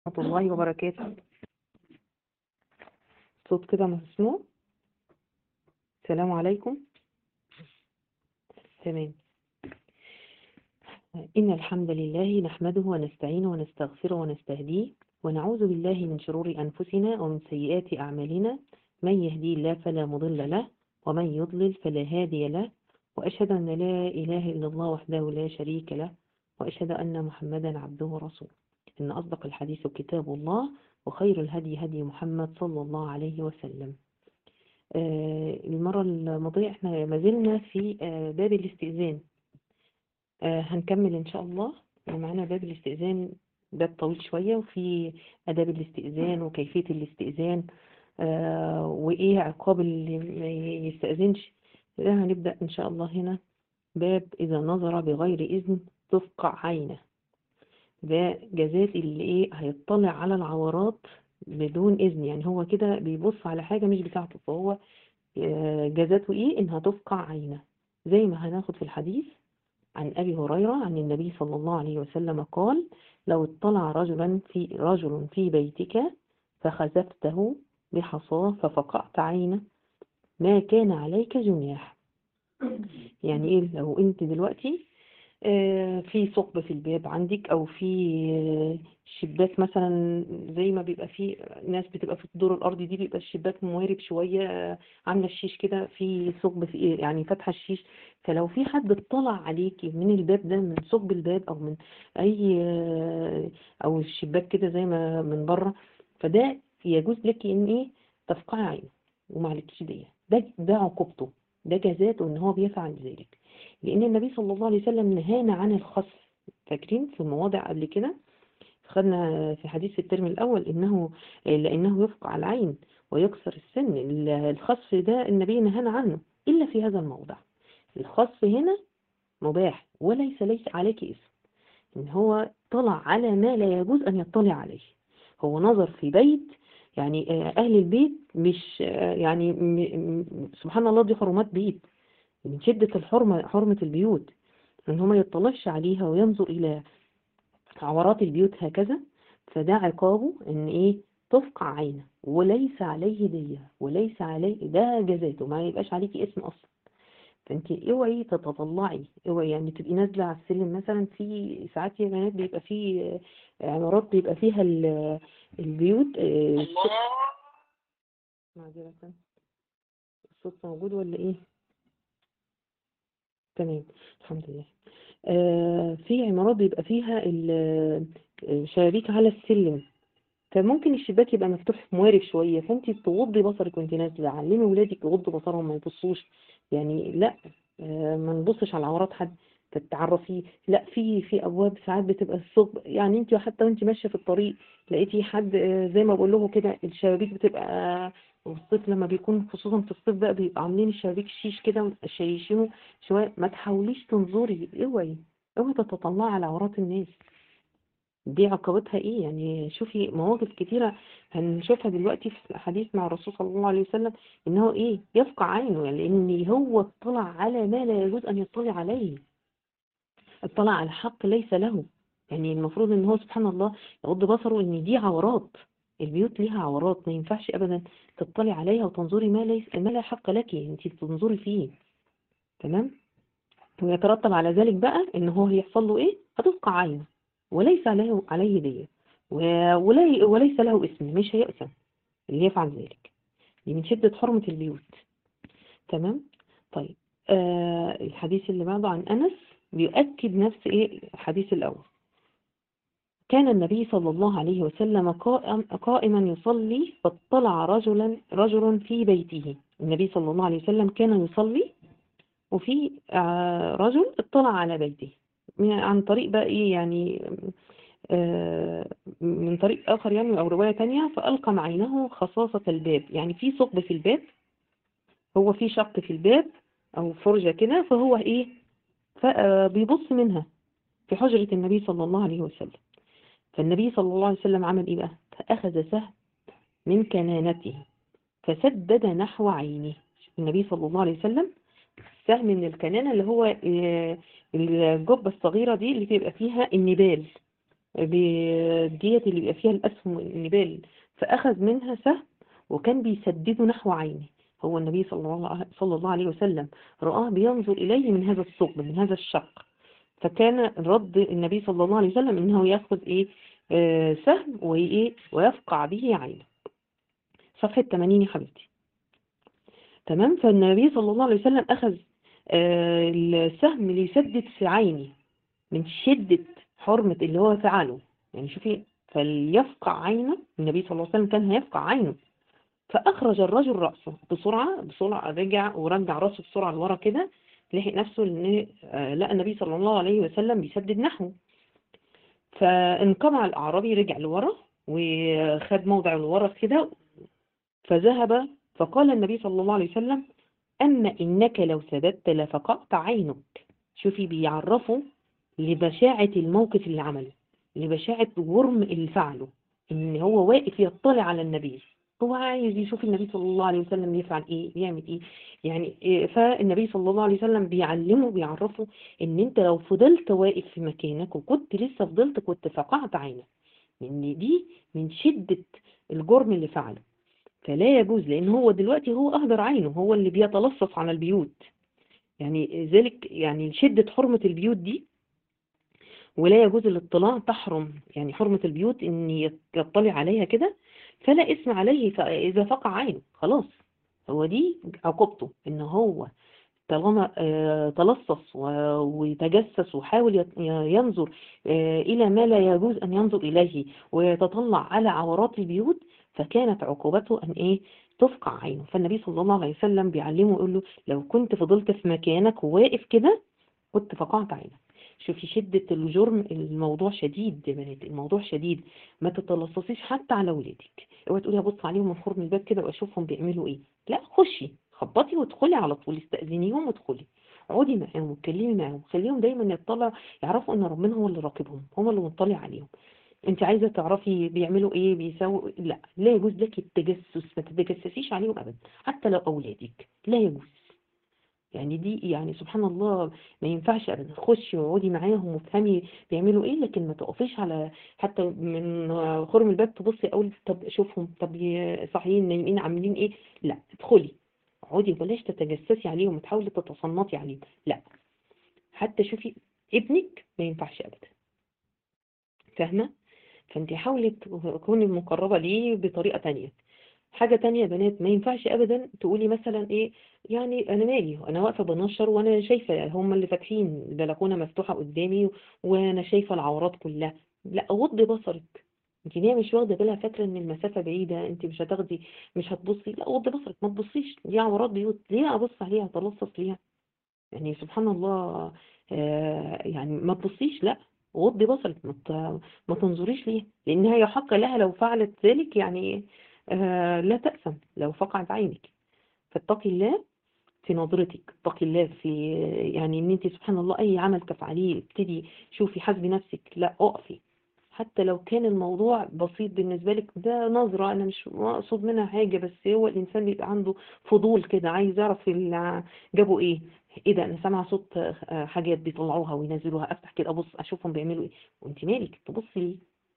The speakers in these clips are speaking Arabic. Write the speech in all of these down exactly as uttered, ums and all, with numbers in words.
ورحمة الله وبركاته. صوت كده مسموع. السلام عليكم. تمام. إن الحمد لله نحمده ونستعينه ونستغفره ونستهديه ونعوذ بالله من شرور أنفسنا ومن سيئات أعمالنا. من يهدي الله فلا مضل له ومن يضلل فلا هادي له، وأشهد أن لا إله إلا الله وحده لا شريك له، وأشهد أن محمدا عبده ورسوله. إن أصدق الحديث كتاب الله، وخير الهدي هدي محمد صلى الله عليه وسلم. آه، المرة الماضية احنا ما زلنا في آه، باب الاستئذان. آه، هنكمل ان شاء الله. معانا باب الاستئذان، باب طويل شوية، وفي آداب الاستئذان وكيفية الاستئذان، آه، وإيه عقاب اللي ما يستأذنش. ده هنبدأ إن شاء الله هنا. باب إذا نظر بغير إذن تفقع عينه. ده جزاء اللي إيه هيطلع على العورات بدون إذن، يعني هو كده بيبص على حاجة مش بتاعته، فهو جزاته ايه؟ انها تفقع عينه، زي ما هناخد في الحديث عن ابي هريره عن النبي صلى الله عليه وسلم قال: لو اطلع رجلا في رجل في بيتك فخسفته بحصاه ففقعت عينه ما كان عليك جناح. يعني ايه؟ لو انت دلوقتي آه، في ثقب في الباب عندك، او في آه، شباك مثلا، زي ما بيبقى في ناس بتبقى في الدور الارضي دي بيبقى الشباك موارب شويه، آه، عامله الشيش كده في ثقب في إيه، يعني فاتحه الشيش. فلو في حد اطلع عليكي من الباب ده، من ثقب الباب او من اي آه، او الشباك كده زي ما من بره، فده يجوز لك ان ايه؟ تفقعي عينه ومعلكيش ديه. ده ده عقوبته، ده جزاته ان هو بيفعل ذلك. لأن النبي صلى الله عليه وسلم نهانا عن الخصف. فاكرين في المواضع قبل كده خدنا في حديث الترم الأول إنه لأنه يفقع العين ويكسر السن. الخصف ده النبي نهانا عنه إلا في هذا الموضع. الخصف هنا مباح وليس ليس عليك اسم، إن هو طلع على ما لا يجوز أن يطلع عليه. هو نظر في بيت، يعني آه، أهل البيت مش آه، يعني م- م- سبحان الله، دي حرمات بيت. من شدة الحرمة، حرمة البيوت، ان هو ما يطلعش عليها وينظر الى عورات البيوت هكذا. فده عقابه ان ايه؟ تفقع عينه وليس عليه دية، وليس عليه، ده جزاته، ما يبقاش عليكي اسم اصلا. فانت اوعي تتطلعي، اوعي يعني تبقي نازله على السلم مثلا. في ساعات يا بنات بيبقى في عمارات بيبقى فيها ال- البيوت آه، معذرة، الصوت موجود ولا ايه؟ تمام، الحمد لله. آه، في عمارات بيبقى فيها ال- الشبابيك على السلم، فممكن الشباك يبقى مفتوح موارب شوية، فانت تغضي بصرك وانت نازلة. علمي ولادك يغضوا بصرهم ما يبصوش، يعني لا، آه، ما نبصش على عورات حد تتعرفيه. لا، في في ابواب ساعات بتبقى الثقب، يعني انت حتى وانت ماشيه في الطريق لقيتي حد، آه، زي ما بقول له كده، الشبابيك بتبقى آه، والصيف لما بيكون خصوصا في الصيف بقى بيبقى عاملين الشبابيك شيش كده شايشينه شويه. ما تحاوليش تنظري، اوعي اوعي تتطلعي على عورات الناس. دي عقبتها ايه؟ يعني شوفي مواقف كتيرة هنشوفها دلوقتي في الحديث مع الرسول صلى الله عليه وسلم، انه ايه؟ يفقع عينه، يعني لان هو اطلع على ما لا يجوز ان يطلع عليه، اطلع على حق ليس له. يعني المفروض ان هو سبحان الله يغض بصره، ان دي عورات البيوت، ليها عورات ما ينفعش ابدا تطلع عليها وتنظري ما ليس ما لا حق لك انت تنظري فيه. تمام. ويترتب على ذلك بقى ان هو هيحصل له ايه؟ هتفقع عينه وليس عليه عليه دية، و- ولي وليس له اسم، مش هيأثم اللي يفعل ذلك. دي من شدة حرمة البيوت. تمام. طيب، آه الحديث اللي بعده عن أنس بيؤكد نفس ايه الحديث الأول. كان النبي صلى الله عليه وسلم قائم قائما يصلي فاطلع رجلا رجل في بيته. النبي صلى الله عليه وسلم كان يصلي، وفي آه، رجل اطلع على بيته من- عن طريق بقى ايه يعني، آه، من طريق آخر يعني، أو رواية تانية، فألقم عينه خصاصة الباب، يعني في ثقب في الباب، هو في شق في الباب أو فرجة كده، فهو إيه؟ فبيبص منها في حجرة النبي صلى الله عليه وسلم. فالنبي صلى الله عليه وسلم عمل إيه بقى؟ فأخذ سهم من كنانته فسدد نحو عينه. النبي صلى الله عليه وسلم سهم من الكنانة، اللي هو آه، الجبة الصغيرة دي اللي بيبقى فيها النبال، ب- ديت اللي بيبقى فيها الأسهم والنبال، فأخذ منها سهم وكان بيسدده نحو عينه. هو النبي صلى الله صلى الله عليه وسلم رآه بينظر إليه من هذا الثقب، من هذا الشق، فكان رد النبي صلى الله عليه وسلم إنه يأخذ إيه آه سهم وإيه ويفقع به عينه. صفحة ثمانين يا حبيبتي. تمام. فالنبي صلى الله عليه وسلم أخذ آه السهم ليسدد في عيني من شدة حرمة اللي هو فعله. يعني شوفي، فليفقع عينه، النبي صلى الله عليه وسلم كان هيفقع عينه. فأخرج الرجل رأسه بسرعة بسرعة، رجع ورجع رأسه بسرعة لورا كده، لحق نفسه لأن آه، لقى النبي صلى الله عليه وسلم بيسدد نحوه. فانقمع الأعرابي، رجع لورا وخد موضع لورا كده، فذهب. فقال النبي صلى الله عليه وسلم: أما إنك لو سددت لفقعت عينك. شوفي، بيعرفوا لبشاعة الموقف اللي عمله، لبشاعة جرم اللي فعله، إن هو واقف يطلع على النبي، هو عايز يشوف النبي صلى الله عليه وسلم يفعل إيه، بيعمل إيه. يعني إيه؟ فالنبي صلى الله عليه وسلم بيعلمه، بيعرفه إن أنت لو فضلت واقف في مكانك وكنت لسه فضلت كنت فقعت عينك، لأن دي من شدة الجرم اللي فعله. فلا يجوز، لأن هو دلوقتي هو أهدر عينه، هو اللي بيتلصص على البيوت. يعني ذلك يعني شدة حرمة البيوت دي، ولا يجوز الاطلاع، تحرم يعني حرمة البيوت ان يطلع عليها كده، فلا اسم عليه. فإذا فقع عينه خلاص، هو دي عقوبته، ان هو طالما آه، تلصص و- وتجسس وحاول يت- ينظر آه، إلى ما لا يجوز أن ينظر إليه، ويتطلع على عورات البيوت، فكانت عقوبته أن إيه؟ تفقع عينه. فالنبي صلى الله عليه وسلم بيعلمه، يقول له: لو كنت فضلت في مكانك وواقف كده كنت فقعت عينك. شوفي شدة الجرم، الموضوع شديد يا بنات، الموضوع شديد. ما تتلصصيش حتى على ولادك، اوعي تقولي هبص عليهم من خرم الباب كده واشوفهم بيعملوا ايه. لا، خشي خبطي وادخلي على طول، استأذنيهم وادخلي، اقعدي معاهم واتكلمي معاهم، خليهم دايما يطلع، يعرفوا ان ربنا هو اللي راقبهم، هو اللي مطلع عليهم. انت عايزه تعرفي بيعملوا ايه، بيسووا، لا لا يجوز لك التجسس، ما تتجسسيش عليهم ابدا، حتى لو اولادك لا يجوز. يعني دي يعني سبحان الله، ما ينفعش ابدا. خشي واقعدي معاهم وافهمي بيعملوا ايه، لكن ما تقفيش على حتى من خرم الباب تبصي اقول طب اشوفهم، طب ي- صاحيين نايمين عاملين ايه. لا، ادخلي اقعدي، بلاش تتجسسي عليهم وتحاولي تتصنطي عليهم، لا. حتى شوفي ابنك ما ينفعش ابدا، فاهمه؟ فانت حاولي تكوني مقربه ليه بطريقه تانية. حاجة تانية يا بنات، ما ينفعش ابدا تقولي مثلا ايه، يعني انا مالي، انا واقفة بنشر وانا شايفة هم اللي فاتحين البلكونة مفتوحة قدامي وانا شايفة العورات كلها. لا، غضي بصرك. انت ليه مش واخدة بالها، فاكرة ان المسافة بعيدة انت مش هتاخدي، مش هتبصي. لا، غضي بصرك، ما تبصيش، دي عورات بيوت، ليه ابص عليها اتلصص ليها؟ يعني سبحان الله. آه يعني ما تبصيش، لا، غضي بصرك، ما ت- ما تنظريش ليه، لانها يحق لها لو فعلت ذلك. يعني آه لا تأثم لو فقعت عينك. فاتقي الله في نظرتك، اتقي الله في، يعني ان انت سبحان الله اي عمل تفعليه ابتدي شوفي، حاسبي نفسك، لا اقفي. حتى لو كان الموضوع بسيط بالنسبة لك، ده نظرة، أنا مش أقصد منها حاجة، بس هو الإنسان بيبقى عنده فضول كده، عايز يعرف اللي جابوا إيه. إيه ده، أنا سامعة صوت آه، حاجات بيطلعوها وينزلوها، أفتح كده أبص أشوفهم بيعملوا إيه، وأنت مالك تبصي ليه؟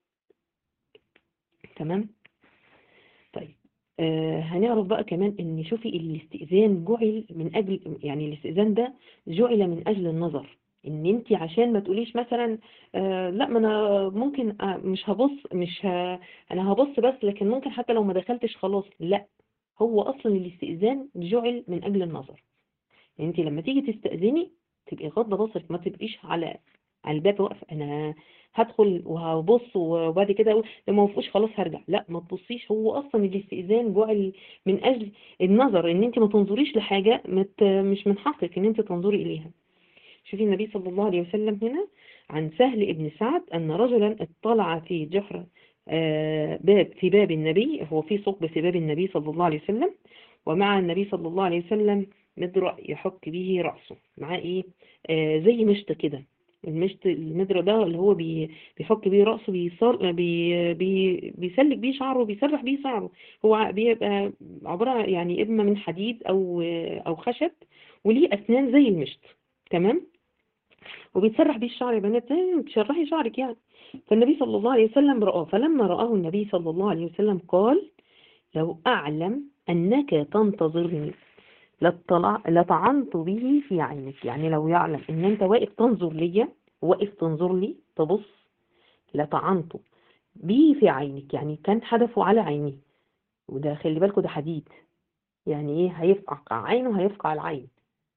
تمام. طيب، آه هنعرف بقى كمان ان شوفي الاستئذان جعل من اجل، يعني الاستئذان ده جعل من اجل النظر. ان انت عشان ما تقوليش مثلا آه لا، ما انا ممكن آه مش هبص، مش ه... انا هبص بس، لكن ممكن حتى لو ما دخلتش خلاص، لا. هو اصلا الاستئذان جعل من اجل النظر. يعني انت لما تيجي تستأذني تبقي غاضة بصرك، ما تبقيش على على الباب واقفه، انا هدخل وهبص وبعد كده اقول لما ما وافقوش خلاص هرجع. لا، ما تبصيش، هو اصلا الاستئذان جعل من اجل النظر، ان انت ما تنظريش لحاجه مت مش من حقك ان انت تنظري اليها. شوفي النبي صلى الله عليه وسلم هنا عن سهل ابن سعد ان رجلا اطلع في جحر آه، باب في باب النبي، هو في ثقب في باب النبي صلى الله عليه وسلم، ومع النبي صلى الله عليه وسلم مدرع يحك به رأسه، معاه ايه آه زي مشط كده. المشط المدرع ده اللي هو بي بيحك بيه رأسه، بيصر بي بي بيسلك بيه شعره، بيسرح بيه شعره. هو ع- بيبقى عبارة يعني إما من حديد أو أو خشب، وليه أسنان زي المشط. تمام. وبيتسرح بيه الشعر يا بنات، إيه بتشرحي شعرك يعني. فالنبي صلى الله عليه وسلم رآه، فلما رآه النبي صلى الله عليه وسلم قال: لو أعلم أنك تنتظرني لطلع لطعنت به في عينك. يعني لو يعلم ان انت واقف تنظر ليا، واقف تنظر لي تبص، لطعنته به في عينك، يعني كان حدفه على عيني. وده خلي بالكوا ده حديد، يعني ايه هيفقع عينه، هيفقع العين.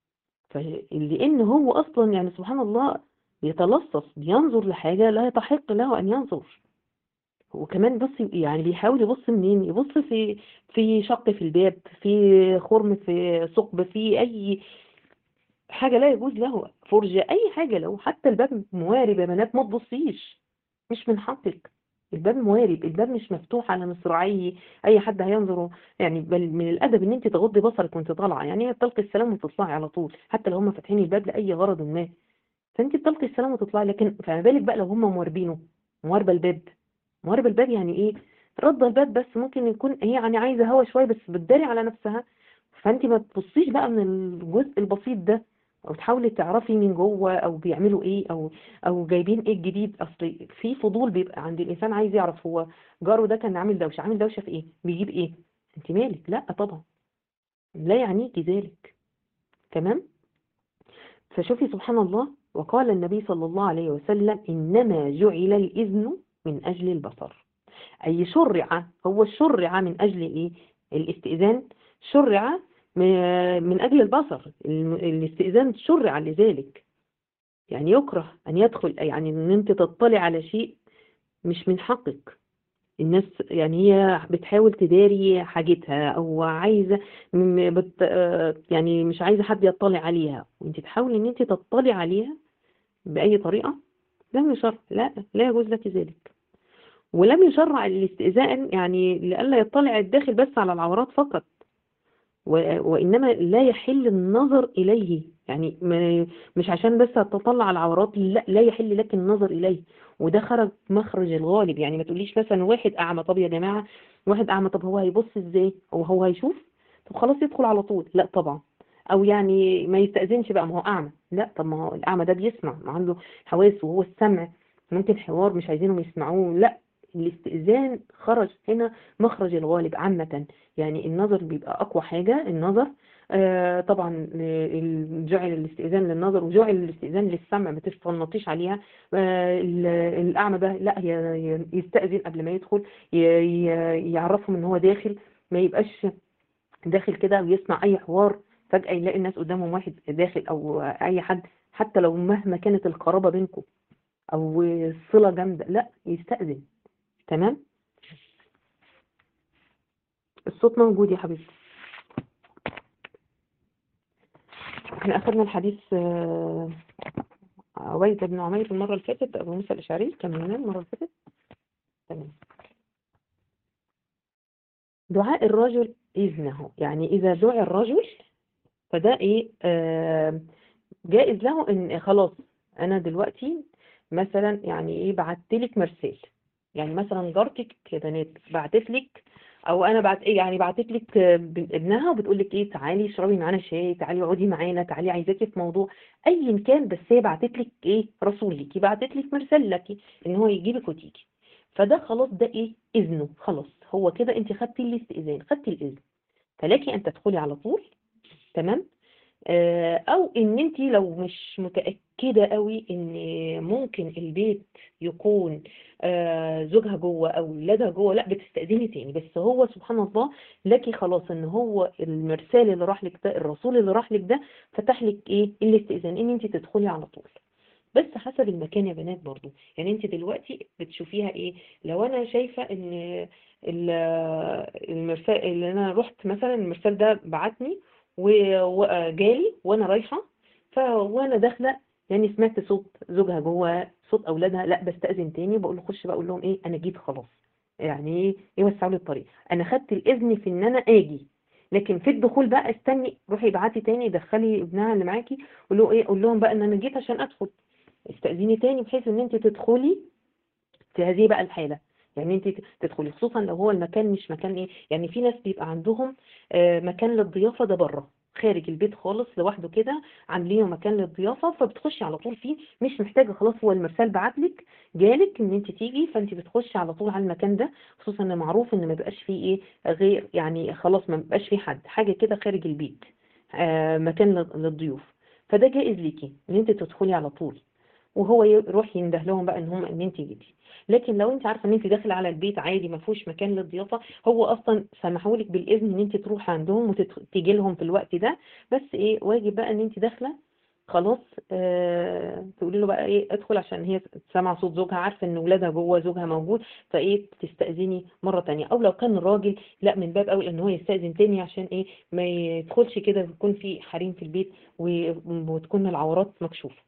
فلان هو اصلا يعني سبحان الله بيتلصص، بينظر لحاجة لا يتحق له ان ينظر. وكمان بص يعني بيحاول يبص منين، يبص في في شق في الباب، في خرم، في ثقب، في اي حاجة لا يجوز له، فرجة أي حاجة، لو حتى الباب موارب يا بنات ما تبصيش، مش من حقك. الباب موارب، الباب مش مفتوح على مصراعيه، أي حد هينظره. يعني بل من الأدب إن أنت تغضي بصرك وأنت طالعة، يعني هي تلقي السلام وتطلعي على طول، حتى لو هم فاتحين الباب لأي غرض ما، فأنت بتلقي السلام وتطلعي. لكن فما بالك بقى لو هم مواربينه، مواربة الباب. مواربة الباب يعني إيه؟ رد الباب بس، ممكن يكون هي يعني عايزة هوا شوية بس بتداري على نفسها. فانت ما تبصيش بقى من الجزء البسيط ده، او تحاولي تعرفي من جوه او بيعملوا ايه، او او جايبين ايه الجديد. اصل في فضول بيبقى عند الانسان، عايز يعرف هو جاره ده كان عامل دوشه، عامل دوشه في ايه، بيجيب ايه. انت مالك؟ لا طبعا، لا يعنيك ذلك. تمام. فشوفي سبحان الله، وقال النبي صلى الله عليه وسلم: انما جعل الاذن من اجل البصر. أي شرع، هو شرع من أجل إيه؟ الاستئذان شرع م- من أجل البصر. الم- الاستئذان شرع لذلك. يعني يكره أن يدخل، يعني أن أنت تطلع على شيء مش من حقك. الناس يعني هي بتحاول تداري حاجتها، أو عايزة م- بت آه، يعني مش عايزة حد يطلع عليها، وأنت تحاولي أن أنت تطلع عليها بأي طريقة. لم يشرع، لا لا يجوز لك ذلك. ولم يشرع الاستئذان يعني لئلا يطلع الداخل بس على العورات فقط، و- وإنما لا يحل النظر إليه. يعني ما- مش عشان بس تطلع على العورات، لا لا يحل لك النظر إليه. وده خرج مخرج الغالب. يعني ما تقوليش مثلا واحد أعمى، طب يا جماعة واحد أعمى، طب هو هيبص إزاي، أو هو هيشوف، طب خلاص يدخل على طول، لا طبعا. أو يعني ما يستأذنش بقى، ما هو أعمى، لا طب ما هو الأعمى ده بيسمع، ما عنده حواس وهو السمع، ممكن حوار مش عايزينهم يسمعوه، لا. الاستئذان خرج هنا مخرج الغالب عامة. يعني النظر بيبقى أقوى حاجة، النظر. آه طبعا آه، جعل الاستئذان للنظر وجعل الاستئذان للسمع، ما تفنطيش عليها. آه ال- الأعمى ده لا ي- ي- يستأذن قبل ما يدخل، ي- ي- يعرفهم ان هو داخل، ما يبقاش داخل كده ويسمع أي حوار، فجأة يلاقي الناس قدامهم واحد داخل أو أي حد، حتى لو مهما كانت القرابة بينكم أو الصلة جامدة، لا يستأذن. تمام. الصوت موجود يا حبيبي. احنا أخذنا الحديث آه، عبيد بن عمير المرة اللي فاتت، أبو موسى الأشعري كملناه المرة اللي فاتت. تمام. دعاء الرجل إذنه، يعني إذا دعا الرجل فده إيه آه جائز له إن خلاص أنا دلوقتي مثلا يعني إيه بعتلك مرسال، يعني مثلا جارتك يا بنات بعتت لك، او انا بعت ايه يعني بعتت لك ابنها وبتقول لك ايه تعالي اشربي معانا شاي، تعالي اقعدي معانا، تعالي عايزاكي في موضوع ايا كان، بس هي بعتت لك ايه رسول ليكي، بعتت لك مرسل لك ان هو يجيبك وتيجي. فده خلاص ده ايه اذنه، خلاص هو كده انت خدتي الاستئذان، خدتي الاذن، فلكي ان تدخلي على طول. تمام. آه، او ان انت لو مش متأكدة قوي ان ممكن البيت يكون آه، زوجها جوه او ولادها جوه، لا بتستأذني تاني. بس هو سبحان الله لكي خلاص ان هو المرسال اللي راح لك ده، الرسول اللي راح لك ده فتح لك ايه الاستئذان ان انت تدخلي على طول. بس حسب المكان يا بنات برضو. يعني انت دلوقتي بتشوفيها ايه، لو انا شايفة ان ال- المرسال اللي انا رحت مثلا، المرسال ده بعتني و- وجالي وانا رايحة، ف وانا داخلة يعني سمعت صوت زوجها جوه، صوت اولادها، لا بستأذن تاني وبقول له خش بقى، اقول لهم ايه انا جيت خلاص، يعني ايه يوسعوا لي الطريق، انا خدت الاذن في ان انا اجي. لكن في الدخول بقى استني، روحي ابعتي تاني دخلي ابنها اللي معاكي، قول له ايه، قول لهم بقى ان انا جيت عشان ادخل، استأذيني تاني بحيث ان انت تدخلي في هذه بقى الحالة. يعني انت تدخلي خصوصا لو هو المكان مش مكان ايه، يعني في ناس بيبقى عندهم آه، مكان للضيافة ده بره، خارج البيت خالص لوحده كده، عاملينه مكان للضيافه، فبتخشي على طول فيه، مش محتاجه خلاص، هو المرسال بعتلك جالك ان انت تيجي، فانت بتخشي على طول على المكان ده. خصوصا ان معروف ان ما بيبقاش فيه ايه غير يعني خلاص، ما بيبقاش فيه حد، حاجه كده خارج البيت، آه مكان لل- للضيوف. فده جائز ليكي ان انت تدخلي على طول، وهو يروح ينده لهم بقى ان هم ان انت جيتي. لكن لو انت عارفه ان انت داخله على البيت عادي ما فيهوش مكان للضيافه، هو اصلا سمحوا لك بالاذن ان انت تروحي عندهم وتيجي لهم في الوقت ده، بس ايه واجب بقى ان انت داخله خلاص، آه تقولي له بقى ايه ادخل، عشان هي سامعه صوت زوجها، عارفه ان ولادها جوه، زوجها موجود، فايه تستاذني مره تانية. او لو كان الراجل، لا من باب اولى ان هو يستاذن تاني، عشان ايه ما يدخلش كده يكون في حريم في البيت و- وتكون العورات مكشوفه.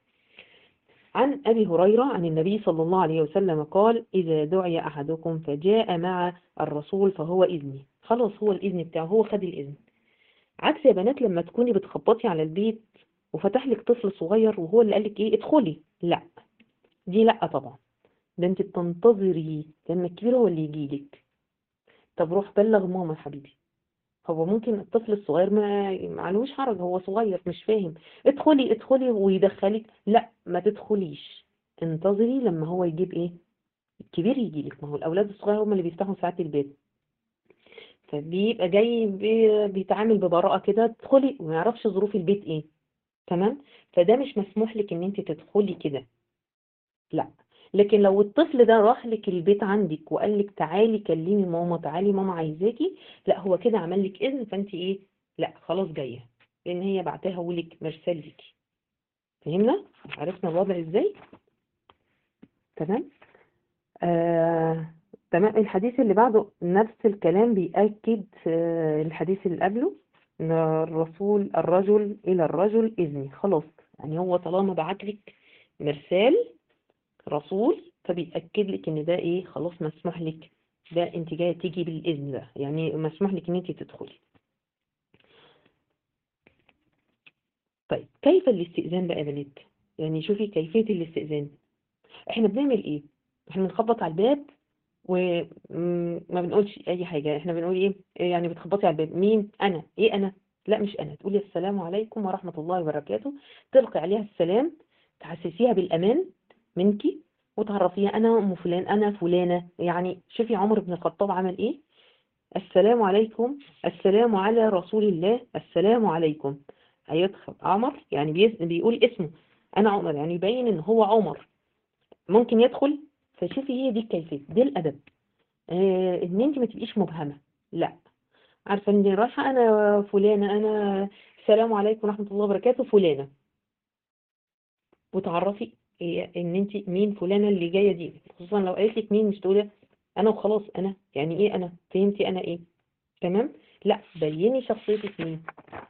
عن أبي هريرة عن النبي صلى الله عليه وسلم قال: إذا دعي أحدكم فجاء مع الرسول فهو إذني. خلاص هو الإذن بتاعه، هو خد الإذن. عكس يا بنات لما تكوني بتخبطي على البيت وفتح لك طفل صغير وهو اللي قالك إيه ادخلي، لا، دي لا طبعا، ده انت بتنتظري لما الكبير هو اللي يجيلك. طب روح بلغ ماما يا حبيبي، هو ممكن الطفل الصغير ما معلوش حرج، هو صغير مش فاهم، ادخلي ادخلي ويدخلك، لا ما تدخليش، انتظري لما هو يجيب ايه الكبير يجيلك. ما هو الاولاد الصغير هم اللي بيفتحوا ساعات الباب، فبيبقى جاي بي- بيتعامل ببراءة كده، تدخلي وما يعرفش ظروف البيت ايه. تمام، فده مش مسموح لك ان انت تدخلي كده، لا. لكن لو الطفل ده راح لك البيت عندك وقال لك تعالي كلمي ماما، تعالي ماما عايزاكي، لا هو كده عمل لك اذن، فانت ايه لا خلاص جايه، لان هي بعتها ولك مرسال ليكي. فهمنا؟ عرفنا الوضع ازاي؟ تمام. آه، تمام. الحديث اللي بعده نفس الكلام، بيأكد آه الحديث اللي قبله، ان الرسول الرجل الى الرجل اذني، خلاص يعني هو طالما بعتلك مرسال رسول، فبيأكد لك ان ده ايه خلاص مسموح لك، ده انت جايه تيجي بالاذن، ده يعني مسموح لك ان انت تدخلي. طيب كيف الاستئذان بقى يا بنات؟ يعني شوفي كيفيه الاستئذان. احنا بنعمل ايه؟ احنا بنخبط على الباب وما بنقولش اي حاجه، احنا بنقول ايه إيه يعني بتخبطي على الباب، مين؟ انا. ايه انا؟ لا مش انا، تقولي السلام عليكم ورحمه الله وبركاته، تلقي عليها السلام، تحسسيها بالامان منكي، وتعرفيها انا ام فلان، انا فلانه. يعني شوفي عمر بن الخطاب عمل ايه، السلام عليكم، السلام على رسول الله، السلام عليكم. هيدخل عمر يعني بيس- بيقول اسمه، انا عمر، يعني يبين ان هو عمر ممكن يدخل. فشوفي هي دي الكيفيه، دي الادب، آه ان انت ما تبقيش مبهمه، لا، عارفه ان رايحه انا فلانه، انا السلام عليكم ورحمه الله وبركاته فلانه، وتعرفي إيه ان انت مين فلانه اللي جايه دي. خصوصا لو قالت لك مين، مش تقولي انا وخلاص، انا يعني ايه انا، فهمتي انا ايه؟ تمام، لا بيني شخصيتك مين.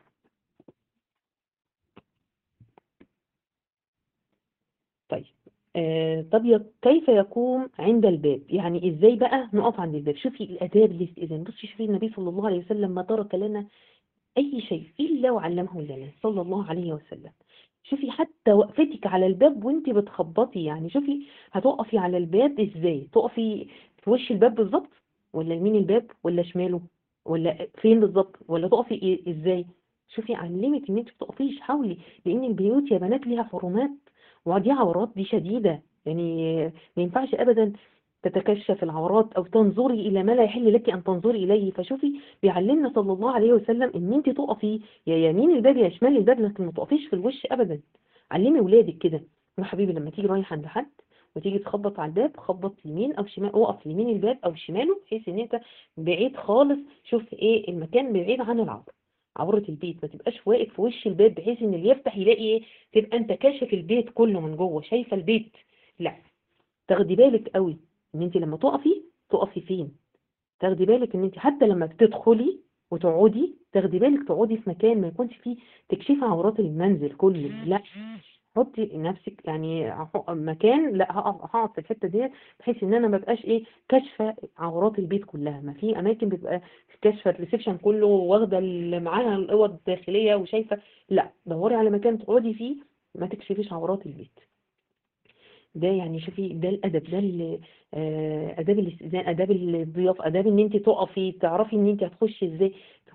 طيب آه طب ي- كيف يقوم عند الباب؟ يعني ازاي بقى نقف عند الباب؟ شوفي الاداب الاستئذان، بصي شوفي النبي صلى الله عليه وسلم ما ترك لنا أي شيء إلا وعلمه لنا صلى الله عليه وسلم. شوفي حتى وقفتك على الباب وانت بتخبطي، يعني شوفي هتقفي على الباب ازاي، تقفي في وش الباب بالظبط، ولا يمين الباب ولا شماله، ولا فين بالظبط، ولا تقفي إيه ازاي. شوفي علمك ان انت تقفيش، حاولي، لان البيوت يا بنات ليها حرمات، ودي عورات، دي شديدة يعني، ما ينفعش ابدا تتكشف العورات او تنظري الى ما لا يحل لك ان تنظري اليه. فشوفي بيعلمنا صلى الله عليه وسلم ان انت تقفي يا يمين الباب يا شمال الباب، لكن ما تقفيش في الوش ابدا. علمي ولادك كده، يا حبيبي لما تيجي رايح عند حد وتيجي تخبط على الباب، خبط يمين او شمال، اقف يمين الباب او شماله، بحيث ان انت بعيد خالص، شوف ايه المكان بعيد عن العورة، عورة البيت، ما تبقاش واقف في وش الباب بحيث ان اللي يفتح يلاقي ايه، تبقى انت كاشف البيت كله من جوه، شايفه البيت، لا. تاخدي بالك قوي ان انت لما تقفي تقفي فين، تاخدي بالك ان انت حتى لما بتدخلي وتقعدي، تاخدي بالك تقعدي في مكان ما يكونش فيه تكشيف عورات المنزل كله، لا. حطي نفسك يعني ح- مكان، لا هقف- هقعد في الحته ديت بحيث ان انا ما بقاش ايه كاشفه عورات البيت كلها. ما في اماكن بتبقى كاشفه الريسبشن كله، واخده اللي معاها الاوض الداخليه وشايفه، لا دوري على مكان تقعدي فيه ما تكشفيش عورات البيت. ده يعني شوفي ده الادب، ده ال- آه، اداب الاستئذان، اداب الضيافه، اداب ان انت تقفي تعرفي ان انت هتخشي ازاي،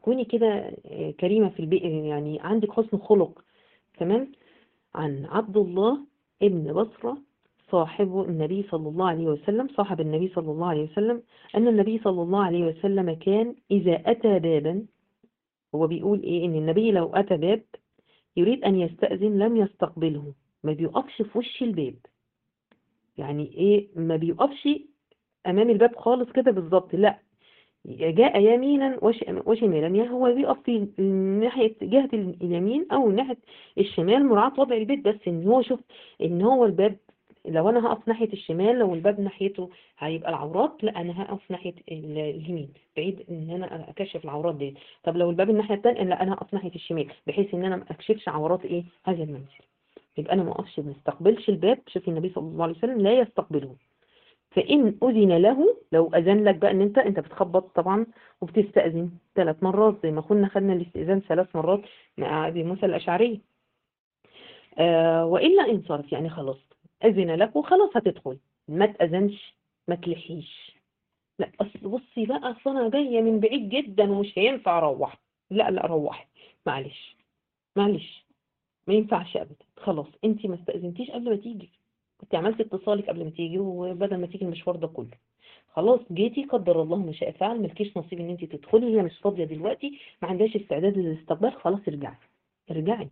تكوني كده آه، كريمة في البيت، يعني عندك حسن خلق. تمام. عن عبد الله ابن بصرة صاحب النبي صلى الله عليه وسلم، صاحب النبي صلى الله عليه وسلم، أن النبي صلى الله عليه وسلم كان إذا أتى بابا، هو بيقول إيه؟ إن النبي لو أتى باب يريد أن يستأذن لم يستقبله، ما بيقفش في وش الباب. يعني إيه؟ ما بيقفش أمام الباب خالص كده بالظبط، لا، جاء يمينا وش- وشمالا، يعني هو بيقف في ناحية جهة اليمين أو ناحية الشمال، مراعاة وضع البيت، بس إن هو شوف إن هو الباب، لو أنا هقف ناحية الشمال لو الباب ناحيته هيبقى العورات، لا أنا هقف ناحية ال- اليمين بعيد إن أنا أكشف العورات دي. طب لو الباب الناحية التانية، لا أنا هقف ناحية الشمال بحيث إن أنا ما أكشفش عورات إيه هذا المنزل. يبقى أنا ما أقفش ما استقبلش الباب. شوفي النبي صلى الله عليه وسلم لا يستقبله. فإن أذن له، لو أذن لك بقى إن أنت أنت بتخبط طبعا وبتستأذن ثلاث مرات زي ما كنا خدنا الاستئذان ثلاث مرات مع أبي موسى الأشعري. آه وإلا انصرف، يعني خلاص أذن لك وخلاص هتدخل، ما تأذنش ما تلحيش. لا أصل بصي بقى، أصل أنا جاية من بعيد جدا ومش هينفع أروح. لا لا روحي، معلش معلش، ما ينفعش أبدا. خلاص أنت ما استأذنتيش قبل ما تيجي، كنت عملت اتصالك قبل ما تيجي، وبدل ما تيجي المشوار ده كله خلاص جيتي، قدر الله ما شاء فعل، ملكيش نصيب ان انت تدخلي، هي مش فاضيه دلوقتي، ما عندهاش استعداد للاستقبال، خلاص ارجعي ارجعي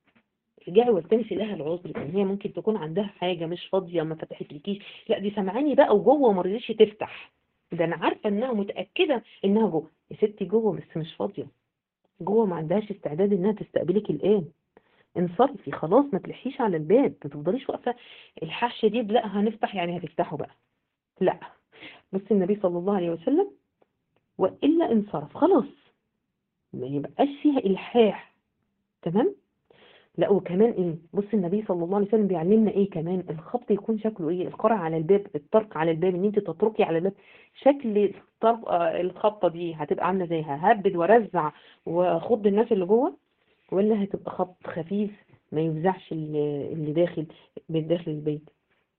ارجعي والتمسي لها العذر، ان هي ممكن تكون عندها حاجه مش فاضيه ما فتحتلكيش. لا دي سامعاني بقى وجوه وما رضيتش تفتح، ده انا عارفه انها متاكده انها جوه. يا ستي جوه بس مش فاضيه، جوه ما عندهاش استعداد انها تستقبلك الان. انصرفي خلاص، ما تلحيش على الباب، ما تفضليش واقفه الحشه دي، لا هنفتح يعني هتفتحوا بقى، لا. بس النبي صلى الله عليه وسلم وإلا انصرف خلاص، ما يبقاش فيها إلحاح. تمام. لا وكمان ايه، بص النبي صلى الله عليه وسلم بيعلمنا ايه كمان، الخبط يكون شكله ايه، القرع على الباب، الطرق على الباب، ان انت تطرقي على الباب، شكل الطرق آه، الخبطه دي هتبقى عامله زي ههبد وارزع واخض الناس اللي جوه، ولا هتبقى خبط خفيف ما يفزعش اللي اللي داخل من داخل البيت.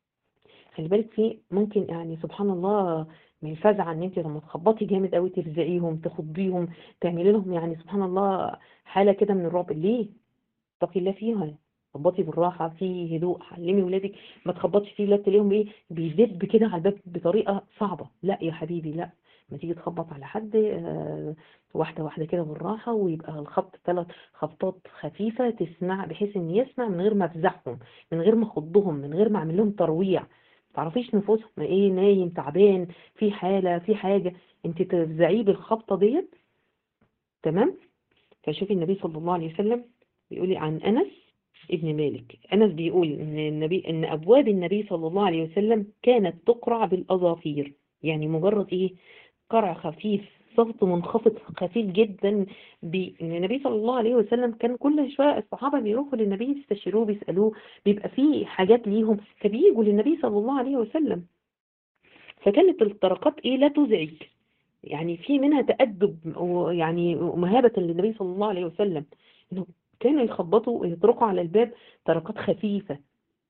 خلي بالك في ممكن يعني سبحان الله من الفزع ان انت لما تخبطي جامد قوي تفزعيهم تخضيهم، تعملي لهم يعني سبحان الله حاله كده من الرعب. ليه؟ اتقي الله فيها، خبطي بالراحه في هدوء، علمي ولادك ما تخبطش فيه، لا تلاقيهم ايه بيدب كده على الباب بطريقه صعبه. لا يا حبيبي لا، ما تيجي تخبط على حد آه، واحده واحده كده بالراحه، ويبقى الخبط ثلاث خبطات خفيفه تسمع، بحيث ان يسمع من غير ما افزعهم، من غير ما اخضهم، من غير ما اعمل لهم ترويع. تعرفيش نفوسهم ايه، نايم تعبان في حاله في حاجه، انت تفزعيه بالخبطه ديت. تمام. فشوفي النبي صلى الله عليه وسلم بيقول عن أنس ابن مالك، أنس بيقول إن النبي إن أبواب النبي صلى الله عليه وسلم كانت تقرع بالأظافير، يعني مجرد إيه، قرع خفيف، صوت منخفض خفيف جدا. بي- إن النبي صلى الله عليه وسلم كان كل شوية الصحابة بيروحوا للنبي يستشيروه بيسألوه، بيبقى فيه حاجات ليهم فبييجوا للنبي صلى الله عليه وسلم، فكانت الطرقات إيه لا تزعج، يعني في منها تأدب ويعني مهابة للنبي صلى الله عليه وسلم، انه كانوا يخبطوا ويطرقوا على الباب طرقات خفيفة